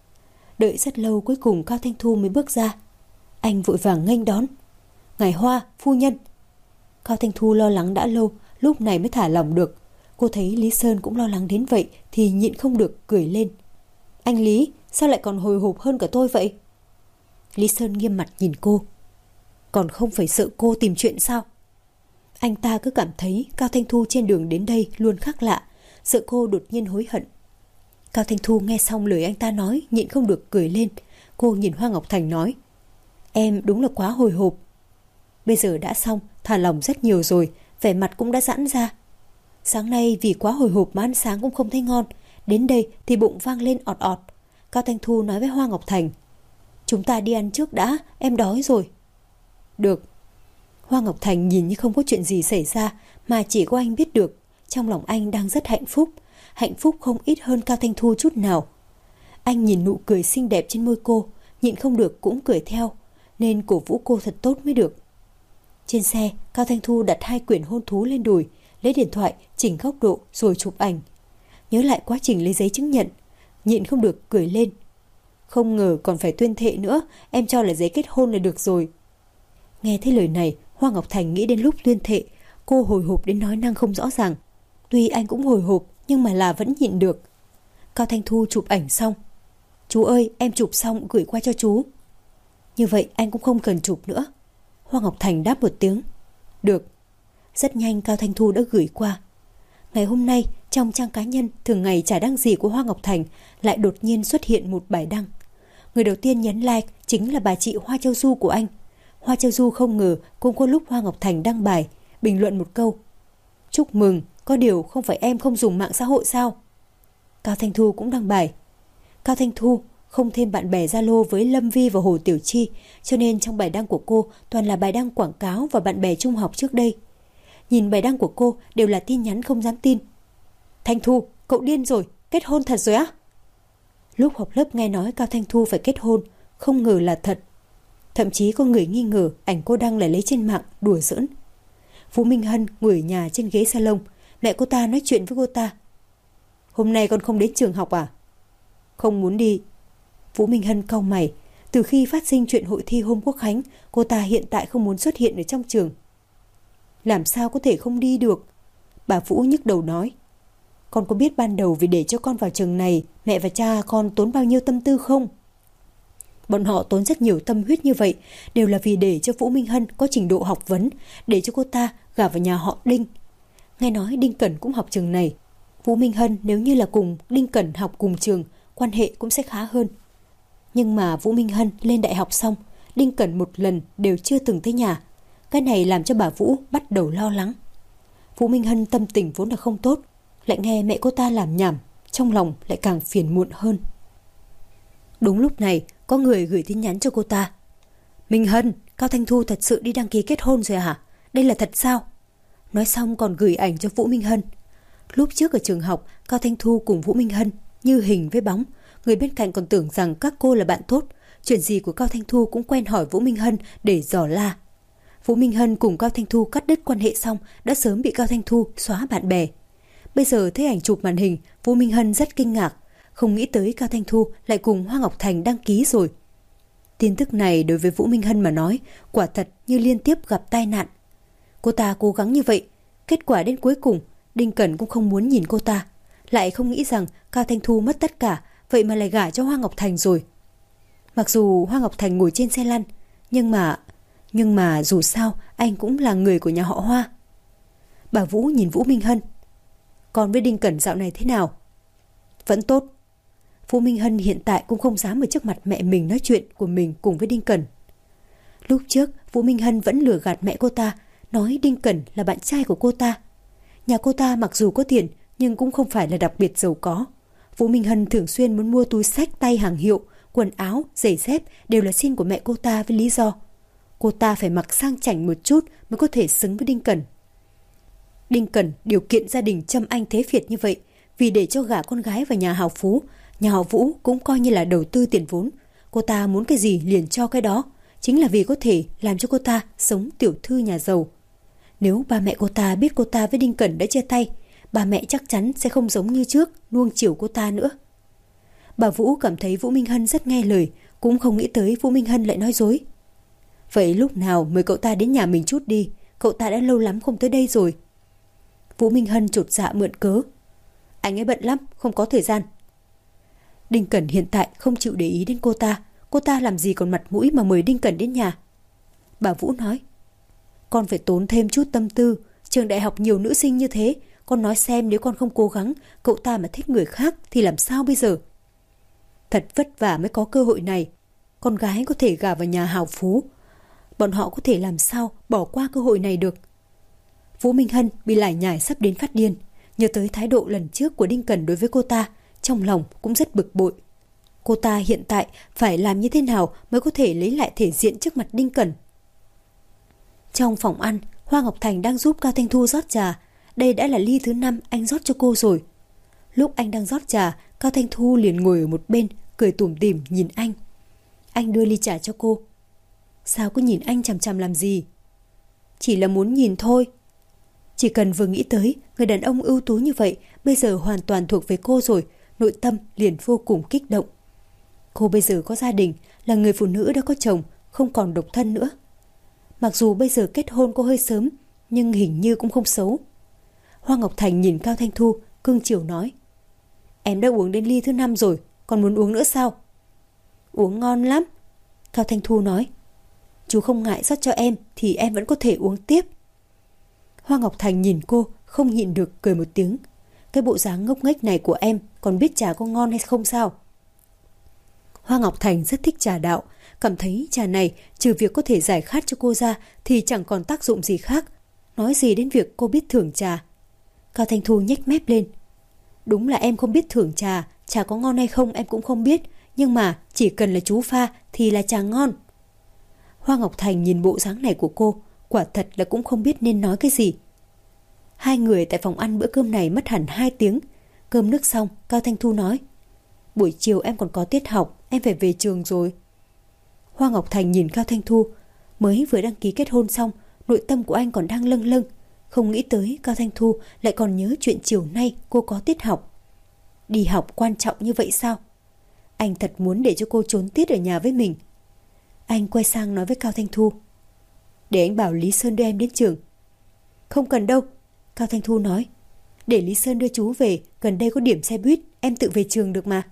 Đợi rất lâu cuối cùng Cao Thanh Thu mới bước ra. Anh vội vàng nghênh đón. Ngài Hoa, phu nhân. Cao Thanh Thu lo lắng đã lâu, lúc này mới thả lỏng được. Cô thấy Lý Sơn cũng lo lắng đến vậy thì nhịn không được cười lên. Anh Lý, sao lại còn hồi hộp hơn cả tôi vậy? Lý Sơn nghiêm mặt nhìn cô. Còn không phải sợ cô tìm chuyện sao? Anh ta cứ cảm thấy Cao Thanh Thu trên đường đến đây luôn khác lạ, sợ cô đột nhiên hối hận. Cao Thanh Thu nghe xong lời anh ta nói, nhịn không được cười lên. Cô nhìn Hoa Ngọc Thành nói, em đúng là quá hồi hộp. Bây giờ đã xong, thả lỏng rất nhiều rồi, vẻ mặt cũng đã giãn ra. Sáng nay vì quá hồi hộp mà ăn sáng cũng không thấy ngon, đến đây thì bụng vang lên ọt ọt. Cao Thanh Thu nói với Hoa Ngọc Thành, chúng ta đi ăn trước đã, em đói rồi. Được. Hoa Ngọc Thành nhìn như không có chuyện gì xảy ra, mà chỉ có anh biết được, trong lòng anh đang rất hạnh phúc, hạnh phúc không ít hơn Cao Thanh Thu chút nào. Anh nhìn nụ cười xinh đẹp trên môi cô, nhịn không được cũng cười theo, nên cổ vũ cô thật tốt mới được. Trên xe, Cao Thanh Thu đặt hai quyển hôn thú lên đùi, lấy điện thoại chỉnh góc độ rồi chụp ảnh. Nhớ lại quá trình lấy giấy chứng nhận, nhịn không được cười lên. Không ngờ còn phải tuyên thệ nữa, em cho là giấy kết hôn là được rồi. Nghe thấy lời này, Hoa Ngọc Thành nghĩ đến lúc tuyên thệ, cô hồi hộp đến nói năng không rõ ràng. Tuy anh cũng hồi hộp, nhưng mà là vẫn nhịn được. Cao Thanh Thu chụp ảnh xong. Chú ơi, em chụp xong gửi qua cho chú. Như vậy anh cũng không cần chụp nữa. Hoa Ngọc Thành đáp một tiếng. Được. Rất nhanh Cao Thanh Thu đã gửi qua. Ngày hôm nay, trong trang cá nhân thường ngày chả đăng gì của Hoa Ngọc Thành lại đột nhiên xuất hiện một bài đăng. Người đầu tiên nhấn like chính là bà chị Hoa Châu Du của anh. Hoa Châu Du không ngờ cũng có lúc Hoa Ngọc Thành đăng bài, bình luận một câu. Chúc mừng, có điều không phải em không dùng mạng xã hội sao? Cao Thanh Thu cũng đăng bài. Cao Thanh Thu không thêm bạn bè Zalo với Lâm Vi và Hồ Tiểu Chi, cho nên trong bài đăng của cô toàn là bài đăng quảng cáo và bạn bè trung học trước đây. Nhìn bài đăng của cô đều là tin nhắn không dám tin. Thanh Thu, cậu điên rồi, kết hôn thật rồi á? Lúc học lớp nghe nói Cao Thanh Thu phải kết hôn, không ngờ là thật. Thậm chí có người nghi ngờ ảnh cô đăng lại lấy trên mạng đùa giỡn. Vũ Minh Hân ngồi ở nhà trên ghế salon, mẹ cô ta nói chuyện với cô ta. Hôm nay con không đến trường học à? Không muốn đi. Vũ Minh Hân cau mày. Từ khi phát sinh chuyện hội thi hôm Quốc Khánh, cô ta hiện tại không muốn xuất hiện ở trong trường. Làm sao có thể không đi được? Bà Vũ nhức đầu nói. Con có biết ban đầu vì để cho con vào trường này, mẹ và cha con tốn bao nhiêu tâm tư không? Bọn họ tốn rất nhiều tâm huyết như vậy, đều là vì để cho Vũ Minh Hân có trình độ học vấn, để cho cô ta gả vào nhà họ Đinh. Nghe nói Đinh Cẩn cũng học trường này. Vũ Minh Hân nếu như là cùng Đinh Cẩn học cùng trường, quan hệ cũng sẽ khá hơn. Nhưng mà Vũ Minh Hân lên đại học xong, Đinh Cẩn một lần đều chưa từng tới nhà. Cái này làm cho bà Vũ bắt đầu lo lắng. Vũ Minh Hân tâm tình vốn là không tốt, lại nghe mẹ cô ta làm nhảm, trong lòng lại càng phiền muộn hơn. Đúng lúc này, có người gửi tin nhắn cho cô ta. Minh Hân, Cao Thanh Thu thật sự đi đăng ký kết hôn rồi hả? Đây là thật sao? Nói xong còn gửi ảnh cho Vũ Minh Hân. Lúc trước ở trường học, Cao Thanh Thu cùng Vũ Minh Hân như hình với bóng. Người bên cạnh còn tưởng rằng các cô là bạn tốt. Chuyện gì của Cao Thanh Thu cũng quen hỏi Vũ Minh Hân để dò la. Vũ Minh Hân cùng Cao Thanh Thu cắt đứt quan hệ xong đã sớm bị Cao Thanh Thu xóa bạn bè. Bây giờ thấy ảnh chụp màn hình, Vũ Minh Hân rất kinh ngạc. Không nghĩ tới Cao Thanh Thu lại cùng Hoa Ngọc Thành đăng ký rồi. Tin tức này đối với Vũ Minh Hân mà nói, quả thật như liên tiếp gặp tai nạn. Cô ta cố gắng như vậy, kết quả đến cuối cùng, Đinh Cẩn cũng không muốn nhìn cô ta. Lại không nghĩ rằng Cao Thanh Thu mất tất cả, vậy mà lại gả cho Hoa Ngọc Thành rồi. Mặc dù Hoa Ngọc Thành ngồi trên xe lăn, nhưng mà... Nhưng mà dù sao, anh cũng là người của nhà họ Hoa. Bà Vũ nhìn Vũ Minh Hân. Còn với Đinh Cẩn dạo này thế nào? Vẫn tốt. Vũ Minh Hân hiện tại cũng không dám ở trước mặt mẹ mình nói chuyện của mình cùng với Đinh Cẩn. Lúc trước, Vũ Minh Hân vẫn lừa gạt mẹ cô ta, nói Đinh Cẩn là bạn trai của cô ta. Nhà cô ta mặc dù có tiền, nhưng cũng không phải là đặc biệt giàu có. Vũ Minh Hân thường xuyên muốn mua túi xách tay hàng hiệu, quần áo, giày dép đều là xin của mẹ cô ta với lý do cô ta phải mặc sang chảnh một chút mới có thể xứng với Đinh Cẩn. Đinh Cẩn điều kiện gia đình châm anh thế Việt như vậy, vì để cho gả con gái vào nhà hào phú, nhà họ Vũ cũng coi như là đầu tư tiền vốn. Cô ta muốn cái gì liền cho cái đó, chính là vì có thể làm cho cô ta sống tiểu thư nhà giàu. Nếu ba mẹ cô ta biết cô ta với Đinh Cẩn đã chia tay, ba mẹ chắc chắn sẽ không giống như trước nuông chiều cô ta nữa. Bà Vũ cảm thấy Vũ Minh Hân rất nghe lời, cũng không nghĩ tới Vũ Minh Hân lại nói dối. Vậy lúc nào mời cậu ta đến nhà mình chút đi, cậu ta đã lâu lắm không tới đây rồi. Vũ Minh Hân chột dạ mượn cớ. Anh ấy bận lắm, không có thời gian. Đinh Cẩn hiện tại không chịu để ý đến cô ta, cô ta làm gì còn mặt mũi mà mời Đinh Cẩn đến nhà. Bà Vũ nói, con phải tốn thêm chút tâm tư, trường đại học nhiều nữ sinh như thế, con nói xem nếu con không cố gắng, cậu ta mà thích người khác thì làm sao bây giờ? Thật vất vả mới có cơ hội này, con gái có thể gả vào nhà hào phú, bọn họ có thể làm sao bỏ qua cơ hội này được. Vũ Minh Hân bị lải nhải sắp đến phát điên, nhớ tới thái độ lần trước của Đinh Cẩn đối với cô ta, trong lòng cũng rất bực bội. Cô ta hiện tại phải làm như thế nào mới có thể lấy lại thể diện trước mặt Đinh Cẩn? Trong phòng ăn, Hoa Ngọc Thành đang giúp Cao Thanh Thu rót trà. Đây đã là ly thứ năm anh rót cho cô rồi. Lúc anh đang rót trà, Cao Thanh Thu liền ngồi ở một bên, cười tủm tỉm nhìn anh. Anh đưa ly trà cho cô. Sao cứ nhìn anh chằm chằm làm gì? Chỉ là muốn nhìn thôi. Chỉ cần vừa nghĩ tới người đàn ông ưu tú như vậy bây giờ hoàn toàn thuộc về cô rồi, nội tâm liền vô cùng kích động. Cô bây giờ có gia đình, là người phụ nữ đã có chồng, không còn độc thân nữa. Mặc dù bây giờ kết hôn cô hơi sớm, nhưng hình như cũng không xấu. Hoa Ngọc Thành nhìn Cao Thanh Thu, cưng chiều nói, em đã uống đến ly thứ năm rồi, còn muốn uống nữa sao? Uống ngon lắm. Cao Thanh Thu nói, chú không ngại rót cho em thì em vẫn có thể uống tiếp. Hoa Ngọc Thành nhìn cô, không nhịn được cười một tiếng. Cái bộ dáng ngốc nghếch này của em còn biết trà có ngon hay không sao? Hoa Ngọc Thành rất thích trà đạo, cảm thấy trà này trừ việc có thể giải khát cho cô ra thì chẳng còn tác dụng gì khác. Nói gì đến việc cô biết thưởng trà. Cao Thanh Thu nhếch mép lên. Đúng là em không biết thưởng trà, trà có ngon hay không em cũng không biết, nhưng mà chỉ cần là chú pha thì là trà ngon. Hoa Ngọc Thành nhìn bộ dáng này của cô, quả thật là cũng không biết nên nói cái gì. Hai người tại phòng ăn bữa cơm này mất hẳn hai tiếng. Cơm nước xong, Cao Thanh Thu nói, buổi chiều em còn có tiết học, em phải về trường rồi. Hoa Ngọc Thành nhìn Cao Thanh Thu, mới vừa đăng ký kết hôn xong, nội tâm của anh còn đang lâng lâng, không nghĩ tới Cao Thanh Thu lại còn nhớ chuyện chiều nay cô có tiết học. Đi học quan trọng như vậy sao? Anh thật muốn để cho cô trốn tiết ở nhà với mình. Anh quay sang nói với Cao Thanh Thu, để anh bảo Lý Sơn đưa em đến trường. Không cần đâu, Cao Thanh Thu nói, để Lý Sơn đưa chú về, gần đây có điểm xe buýt, em tự về trường được mà.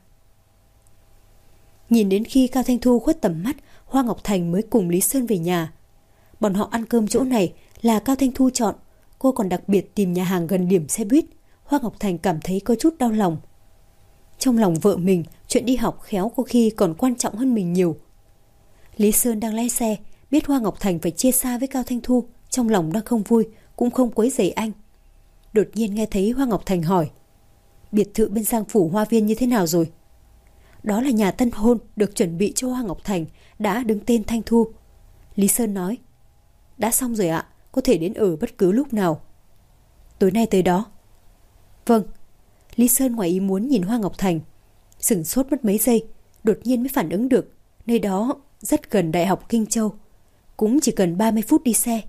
Nhìn đến khi Cao Thanh Thu khuất tầm mắt, Hoa Ngọc Thành mới cùng Lý Sơn về nhà. Bọn họ ăn cơm chỗ này là Cao Thanh Thu chọn, cô còn đặc biệt tìm nhà hàng gần điểm xe buýt. Hoa Ngọc Thành cảm thấy có chút đau lòng. Trong lòng vợ mình, chuyện đi học khéo có khi còn quan trọng hơn mình nhiều. Lý Sơn đang lái xe, biết Hoa Ngọc Thành phải chia xa với Cao Thanh Thu, trong lòng đang không vui, cũng không quấy rầy anh. Đột nhiên nghe thấy Hoa Ngọc Thành hỏi, biệt thự bên Giang Phủ Hoa Viên như thế nào rồi? Đó là nhà tân hôn được chuẩn bị cho Hoa Ngọc Thành, đã đứng tên Thanh Thu. Lý Sơn nói, đã xong rồi ạ, có thể đến ở bất cứ lúc nào. Tối nay tới đó. Vâng. Lý Sơn ngoài ý muốn nhìn Hoa Ngọc Thành, sửng sốt mất mấy giây, đột nhiên mới phản ứng được, nơi đó rất gần Đại học Kinh Châu, cũng chỉ cần ba mươi phút đi xe.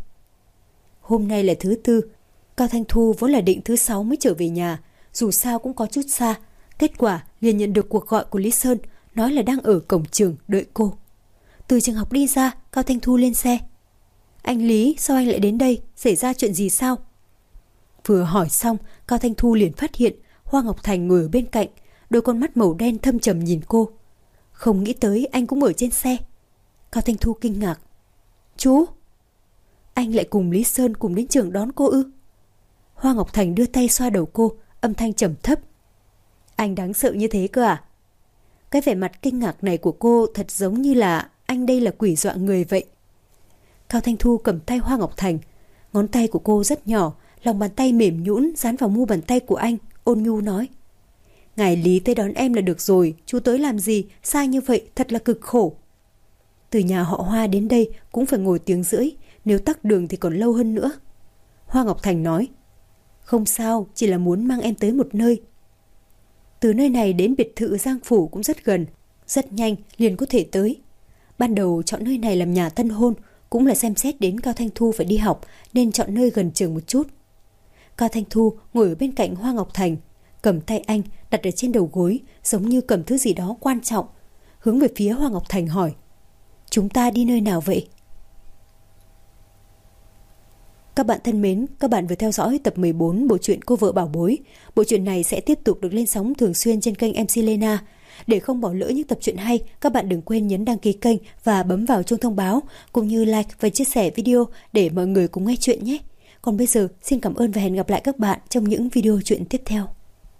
Hôm nay là thứ tư, Cao Thanh Thu vốn là định thứ sáu mới trở về nhà, dù sao cũng có chút xa. Kết quả liền nhận được cuộc gọi của Lý Sơn, nói là đang ở cổng trường đợi cô. Từ trường học đi ra, Cao Thanh Thu lên xe. Anh Lý, sao anh lại đến đây? Xảy ra chuyện gì sao? Vừa hỏi xong, Cao Thanh Thu liền phát hiện Hoa Ngọc Thành ngồi ở bên cạnh, đôi con mắt màu đen thâm trầm nhìn cô. Không nghĩ tới anh cũng ở trên xe. Cao Thanh Thu kinh ngạc. Chú? Anh lại cùng Lý Sơn cùng đến trường đón cô ư? Hoa Ngọc Thành đưa tay xoa đầu cô, âm thanh trầm thấp. Anh đáng sợ như thế cơ à? Cái vẻ mặt kinh ngạc này của cô thật giống như là anh đây là quỷ dọa người vậy. Cao Thanh Thu cầm tay Hoa Ngọc Thành, ngón tay của cô rất nhỏ, lòng bàn tay mềm nhũn dán vào mu bàn tay của anh, ôn nhu nói. Ngài Lý tới đón em là được rồi, chú tới làm gì, sai như vậy thật là cực khổ. Từ nhà họ Hoa đến đây cũng phải ngồi tiếng rưỡi, nếu tắc đường thì còn lâu hơn nữa. Hoa Ngọc Thành nói. Không sao, chỉ là muốn mang em tới một nơi. Từ nơi này đến biệt thự Giang Phủ cũng rất gần, rất nhanh liền có thể tới. Ban đầu chọn nơi này làm nhà tân hôn cũng là xem xét đến Cao Thanh Thu phải đi học nên chọn nơi gần trường một chút. Cao Thanh Thu ngồi ở bên cạnh Hoa Ngọc Thành, cầm tay anh đặt ở trên đầu gối, giống như cầm thứ gì đó quan trọng, hướng về phía Hoa Ngọc Thành hỏi: Chúng ta đi nơi nào vậy? Các bạn thân mến, các bạn vừa theo dõi tập mười bốn bộ truyện Cô vợ bảo bối. Bộ truyện này sẽ tiếp tục được lên sóng thường xuyên trên kênh em xê Lena. Để không bỏ lỡ những tập truyện hay, các bạn đừng quên nhấn đăng ký kênh và bấm vào chuông thông báo, cũng như like và chia sẻ video để mọi người cùng nghe chuyện nhé. Còn bây giờ, xin cảm ơn và hẹn gặp lại các bạn trong những video truyện tiếp theo.